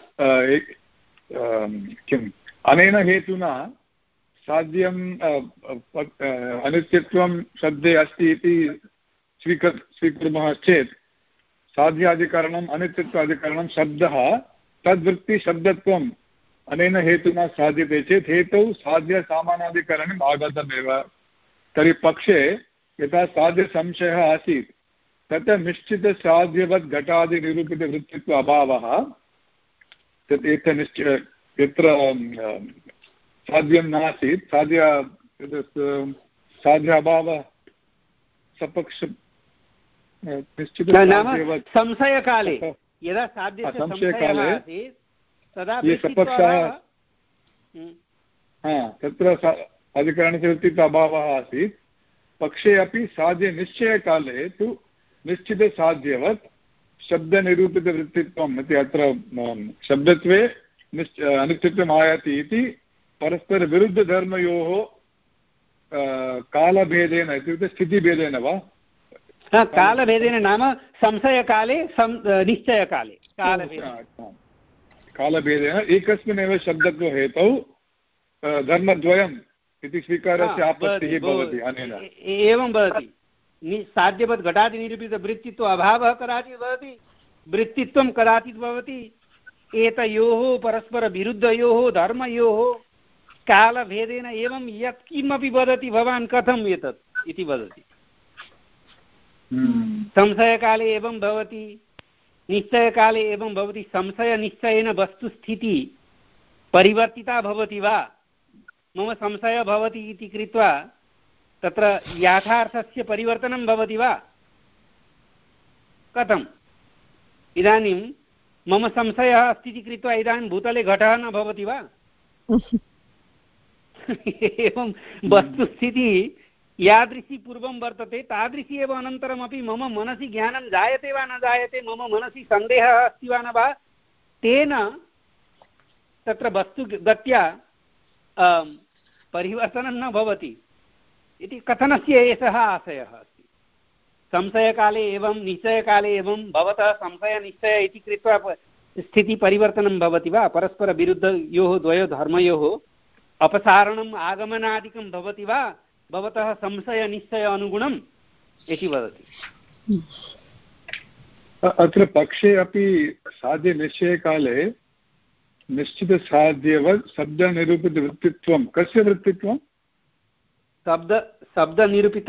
Speaker 7: किम् अनेन हेतुना साध्यं अनित्यत्वं शब्दे अस्ति इति स्वीकृ स्वीकुर्मः चेत् साध्याधिकरणम् अनित्यत्वाधिकरणं शब्दः तद्वृत्तिशब्दत्वम् अनेन हेतुना साध्यते चेत् हेतौ साध्यसामानाधिकरणम् आगतमेव। तर्हि पक्षे यथा साध्यसंशयः आसीत् तत्र निश्चितसाध्यवत् घटादिनिरूपितवृत्तित्व अभावः, तत् यत्र निश्चय यत्र साध्यं नासीत् साध्य साध्य अभावः सपक्ष निश्चित
Speaker 1: संशयकाले यदा साध्यस्य संशयः आसीत् तदा
Speaker 7: सपक्षः तत्र अधिकरणस्य वृत्तित्व अभावः आसीत्। पक्षे अपि साध्यनिश्चयकाले तु निश्चितसाध्यवत् शब्दनिरूपितवृत्तित्वम् इति अत्र शब्दत्वे निश्च अनिश्चितम् आयाति इति परस्परविरुद्धधर्मयोः कालभेदेन इत्युक्ते स्थितिभेदेन वा
Speaker 1: कालभेदेन नाम संशयकाले निश्चयकाले कालभेदेन
Speaker 7: कालभेदेन एकस्मिन्नेव शब्दत्वहेतौ धर्मद्वयम् इति स्वीकारस्य आपत्तिः भवति अनेन।
Speaker 1: एवं भवति साध्यवत् घटादिनिरूपितवृत्तित्व अभावः कदाचित् भवति, वृत्तित्वं कदाचित् भवति। एतयोः परस्परविरुद्धयोः धर्मयोः कालभेदेन एवं यत्किमपि वदति भवान् कथम् एतत् इति वदति। संशयकाले एवं भवति, निश्चयकाले एवं भवति। संशयनिश्चयेन वस्तुस्थितिः परिवर्तिता भवति वा? मम संशयः भवति इति कृत्वा तत्र याथार्थस्य परिवर्तनं भवति वा? कथम्? इदानीं मम संशयः अस्ति इति कृत्वा इदानीं भूतले घटः न भवति वा? एवं वस्तुस्थितिः यादृशी पूर्वं वर्तते तादृशी एव अनन्तरमपि मम मनसि ज्ञानं जायते वा न जायते, मम मनसि सन्देहः अस्ति वा न वा, तेन तत्र वस्तुगत्या परिवर्तनं न भवति इति कथनस्य एषः आशयः अस्ति। संशयकाले एवं निश्चयकाले एवं भवतः संशयनिश्चय इति कृत्वा स्थितिपरिवर्तनं भवति वा? परस्परविरुद्धयोः द्वयोः धर्मयोः अपसारणम् आगमनादिकं भवति वा भवतः संशयनिश्चय अनुगुणम् इति वदति।
Speaker 7: अत्र पक्षे अपि साध्यनिश्चयकाले निश्चितसाध्यवत् शब्दनिरूपितवृत्तित्वं कस्य वृत्तित्वं
Speaker 1: शब्द शब्दनिरूपित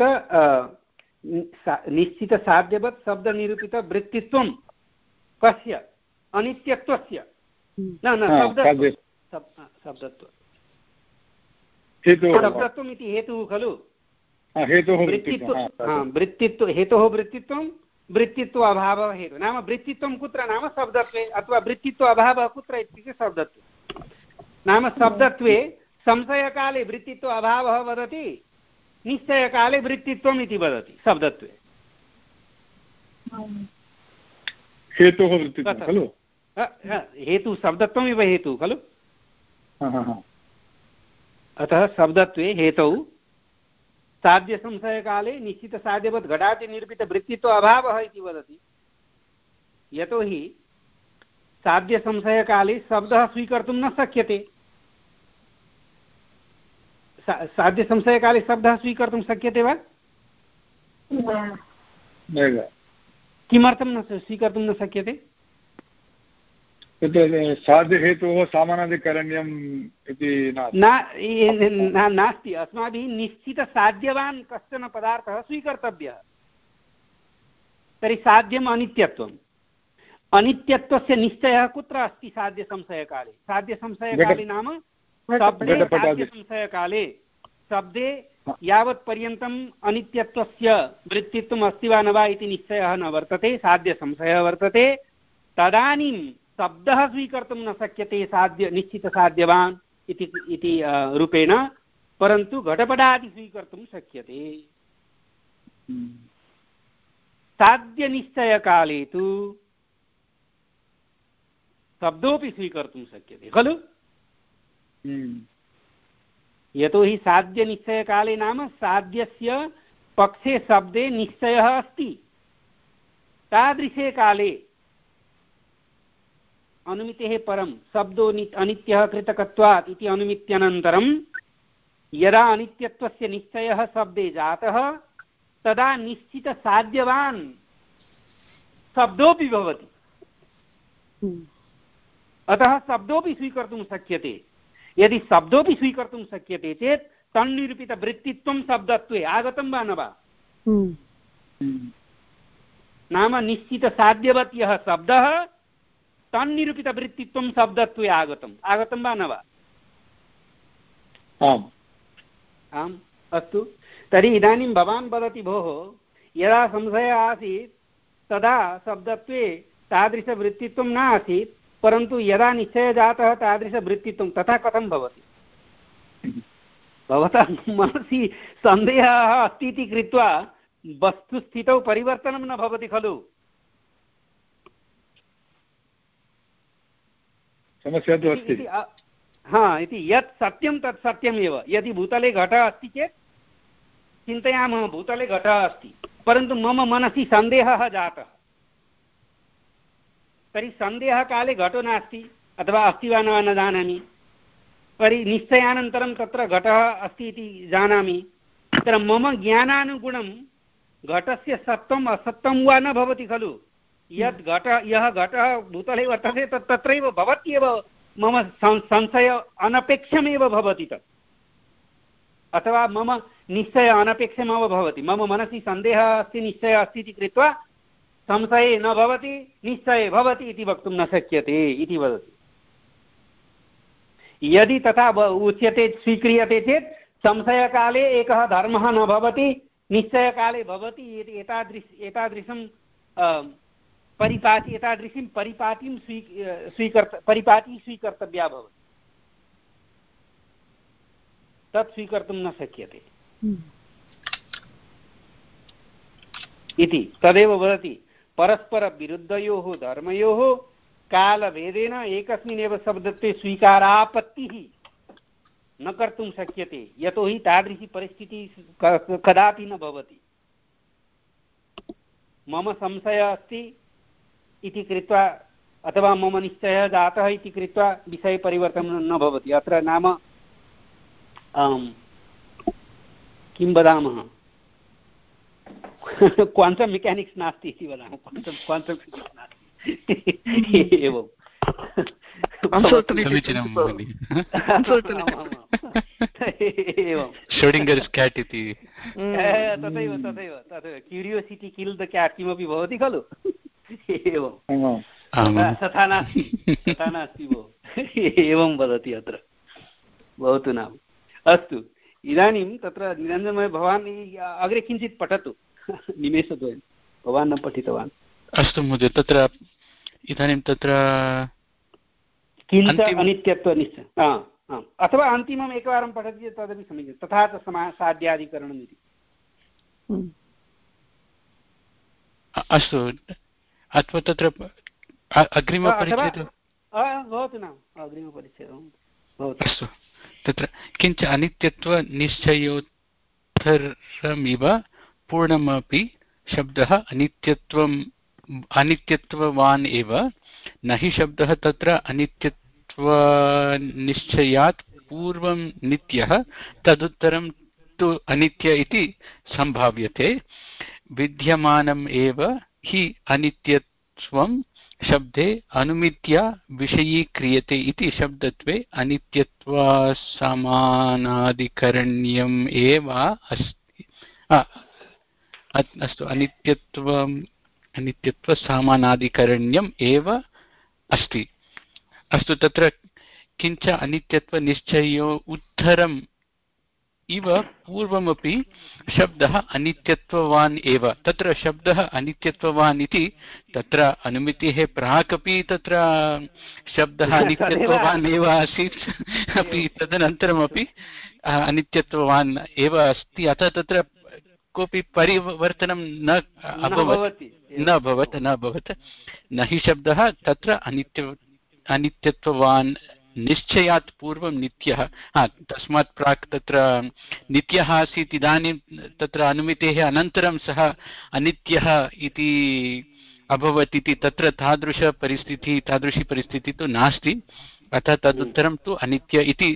Speaker 1: निश्चितसाध्यवत् शब्दनिरूपितवृत्तित्वं कस्य अनित्यत्वस्य न न शब्दत्व शब्दत्वम् इति हेतुः खलु वृत्तित्व हेतोः वृत्तित्वं वृत्तित्व अभावः हेतुः नाम वृत्तित्वं कुत्र नाम शब्दत्वे अथवा वृत्तित्व अभावः कुत्र इत्युक्ते शब्दत्वे नाम शब्दत्वे संशयकाले वृत्तित्व अभावः वदति निश्चयकाले वृत्तित्वम् इति वदति शब्दत्वे
Speaker 7: हेतोः वृत्तित्वं खलु
Speaker 1: हेतुः शब्दत्वमिव हेतुः खलु अतः शब्दत्वे हेतौ साध्यसंशयकाले निश्चितसाध्यवत् घटादिनिरूपितवृत्तित्व अभावः इति वदति यतोहि साध्यसंशयकाले शब्दः स्वीकर्तुं न शक्यते साध्यसंशयकाले शब्दः स्वीकर्तुं शक्यते वा किमर्थं न स्वीकर्तुं न शक्यते
Speaker 7: साध्यहेतोः सामानाधिकरण्यम् इति
Speaker 1: नास्ति अस्माभिः निश्चितसाध्यवान् कश्चन पदार्थः स्वीकर्तव्यः तर्हि साध्यम् अनित्यत्वम् अनित्यत्वस्य निश्चयः कुत्र अस्ति साध्यसंशयकाले साध्यसंशयकाले नाम शब्दे साध्यसंशयकाले शब्दे यावत्पर्यन्तम् अनित्यत्वस्य वृत्तित्वम् अस्ति वा न वा इति निश्चयः न वर्तते साध्यसंशयः वर्तते तदानीं शब्दः स्वीकर्तुं न शक्यते साध्य निश्चितसाध्यवान् इति इति रूपेण परन्तु घटपटादि स्वीकर्तुं शक्यते साध्यनिश्चयकाले तु शब्दोऽपि स्वीकर्तुं शक्यते खलु यतोहि साध्यनिश्चयकाले नाम साध्यस्य पक्षे शब्दे निश्चयः अस्ति तादृशे काले अनुमितेः परं शब्दो अनित्यः कृतकत्वात् इति अनुमित्यनन्तरं यदा अनित्यत्वस्य निश्चयः शब्दे जातः तदा निश्चितसाध्यवान् शब्दोऽपि भवति अतः शब्दोऽपि स्वीकर्तुं शक्यते यदि शब्दोऽपि स्वीकर्तुं शक्यते चेत् तन्निरूपितवृत्तित्वं शब्दत्वे आगतं वा न वा नाम निश्चितसाध्यवत् यः शब्दः तन्निरूपितवृत्तित्वं शब्दत्वे आगतम् आगतं वा न वा
Speaker 7: आम्
Speaker 1: आम् अस्तु तर्हि इदानीं भवान् वदति भोः यदा संशयः आसीत् तदा शब्दत्वे तादृशवृत्तित्वं न आसीत् परन्तु यदा निश्चयः जातः तादृशवृत्तित्वं तथा कथं भवति भवतः मनसि सन्देहः अस्ति इति कृत्वा वस्तुस्थितौ परिवर्तनं न भवति खलु
Speaker 7: समस्या तु अस्ति
Speaker 1: हा इति यत् सत्यं तत् सत्यमेव यदि भूतले घटः अस्ति चेत् चिन्तयामः भूतले घटः अस्ति परन्तु मम मनसि सन्देहः जातः तर्हि सन्देहकाले घटो नास्ति अथवा अस्ति वा न वा न जानामि तर्हि निश्चयानन्तरं तत्र घटः अस्ति इति जानामि तत्र मम ज्ञानानुगुणं घटस्य सत्यम् असत्यं वा न भवति खलु यद् घट यः घटः भूतले वर्तते तत् तत्रैव भवत्येव मम संशय अनपेक्षमेव भवति तत् अथवा मम निश्चय अनपेक्षमेव भवति मम मनसि सन्देहः अस्ति निश्चयः अस्ति इति कृत्वा संशये न भवति निश्चये भवति इति वक्तुं न शक्यते इति वदति यदि तथा उच्यते स्वीक्रियते चेत् संशयकाले एकः धर्मः न भवति निश्चयकाले भवति इति एतादृश एतादृशं परिपाटी एतादृशीं परिपाटीं स्वी स्वीकर्त परिपाटी स्वीकर्तव्या भवति तत् स्वीकर्तुं न शक्यते इति तदेव वदति परस्परविरुद्धयोः धर्मयोः कालभेदेन एकस्मिन्नेव शब्दत्वे स्वीकारापत्तिः न कर्तुं शक्यते यतोहि तादृशी परिस्थितिः कदापि न भवति मम संशयः अस्ति इति कृत्वा अथवा मम निश्चयः जातः इति कृत्वा विषयपरिवर्तनं न भवति अत्र नाम किं वदामः क्वाण्टम् मेकानिक्स् नास्ति इति वदामः क्वाण्टम् क्वाण्टम् फिसिक्स् नास्ति एवं
Speaker 3: श्रोडिङ्गर्स् केट् इति
Speaker 1: तथैव तथैव तथैव क्यूरियोसिटि किल् द केट् किमपि भवति खलु एवं तथा नास्ति तथा नास्ति भो एवं वदति अत्र भवतु नाम अस्तु इदानीं तत्र निरञ्जनमहोदय भवान् अग्रे किञ्चित् पठतु निमेषद्वयं भवान् न पठितवान्
Speaker 3: अस्तु महोदय तत्र इदानीं तत्र
Speaker 1: किञ्च अनित्यत्वनिश्चय अथवा अन्तिमम् एकवारं पठति चेत् तदपि समीचीनं तथा च समा साध्याधिकरणम् इति
Speaker 3: अस्तु अथवा तत्र अग्रिमपरिच्छेदः
Speaker 1: भवतु नाम अग्रिमपरिच्छेदः
Speaker 3: अस्तु तत्र किञ्च अनित्यत्वनिश्चयोत्तरमिव पूर्णमपि शब्दः अनित्यत्वम् अनित्यत्ववान् एव न हि शब्दः तत्र अनित्यत्वनिश्चयात् पूर्वं नित्यः तदुत्तरं तु अनित्य इति सम्भाव्यते विद्यमानम् एव हि अनित्यत्वं शब्दे अनुमित्या विषयीक्रियते इति शब्दत्वे अनित्यत्वसमानाधिकरण्यम् एव अस्ति अस्तु अनित्यत्वम् अनित्यत्वसमानाधिकरण्यम् एव अस्ति अस्तु तत्र किञ्च अनित्यत्वनिश्चयो उत्तरम् इव पूर्वमपि शब्दः अनित्यत्ववान् एव तत्र शब्दः अनित्यत्ववान् इति तत्र अनुमितेः प्राक् अपि तत्र शब्दः अनित्यत्ववान् एव आसीत् अपि तदनन्तरमपि अनित्यत्ववान् एव अस्ति अतः तत्र कोऽपि परिवर्तनं न अभवत् न अभवत् न अभवत् न हि शब्दः तत्र अनित्य अनित्यत्ववान् निश्चयात् पूर्वं नित्यः तस्मात् प्राक् तत्र नित्यः आसीत् इदानीं तत्र अनुमितेः अनन्तरं सः अनित्यः इति अभवत् इति तत्र तादृशपरिस्थितिः तादृशी परिस्थितिः तु नास्ति अतः तदुत्तरं तु अनित्य इति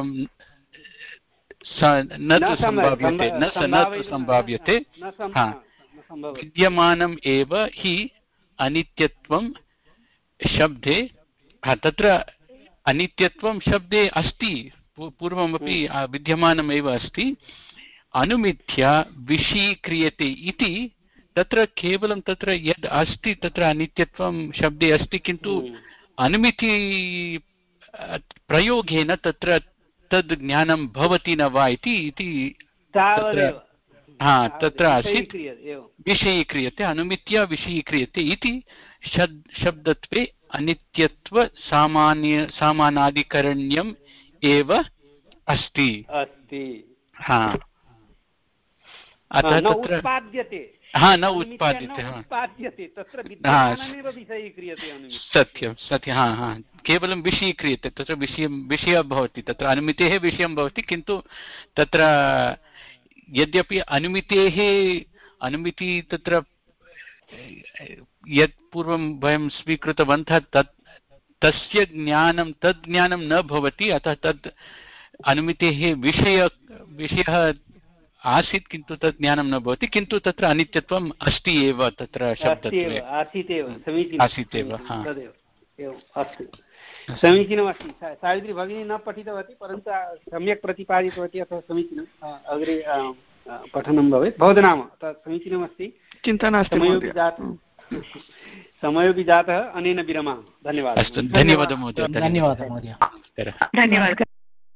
Speaker 3: न तु सम्भाव्यते न न तु सम्भाव्यते विद्यमानम् एव हि अनित्यत्वं शब्दे तत्र अनित्यत्वं शब्दे अस्ति पूर्वमपि विद्यमानमेव अस्ति अनुमित्या विषीक्रियते इति तत्र केवलं तत्र यद् अस्ति तत्र अनित्यत्वं शब्दे अस्ति किन्तु अनुमिति प्रयोगेन तत्र तद् ज्ञानं भवति न वा इति हा तत्र आसीत् विषयीक्रियते अनुमित्या विषयीक्रियते इति शब्दत्वे अनित्यत्व सामान्य सामानाधिकरण्यम् एव अस्ति हा अतः तत्र हा न उत्पाद्यते सत्यं सत्यं हा हा केवलं विषयीक्रियते तत्र विषयं विषयः भवति तत्र अनुमितेः विषयं भवति किन्तु तत्र यद्यपि अनुमितेः अनुमिति तत्र यत् पूर्वं वयं स्वीकृतवन्तः तत् तस्य ज्ञानं तद् ज्ञानं न भवति अतः तद् अनुमितेः विषय विषयः आसीत् किन्तु तत् ज्ञानं न भवति किन्तु तत्र अनित्यत्वम् अस्ति एव तत्र शब्दत्वे आसीत् एव
Speaker 1: अस्तु समीचीनमस्ति सावित्री भगिनी न पठितवती परन्तु सम्यक् प्रतिपादितवती अतः समीचीनम् अग्रे पठनं भवेत् भवतु नाम तत् समीचीनमस्ति
Speaker 2: चिन्ता नास्ति
Speaker 1: समयोपि जातः समयोपि जातः अनेन विरमामः धन्यवादः
Speaker 3: धन्यवादः महोदय
Speaker 8: धन्यवादः महोदय
Speaker 4: धन्यवादः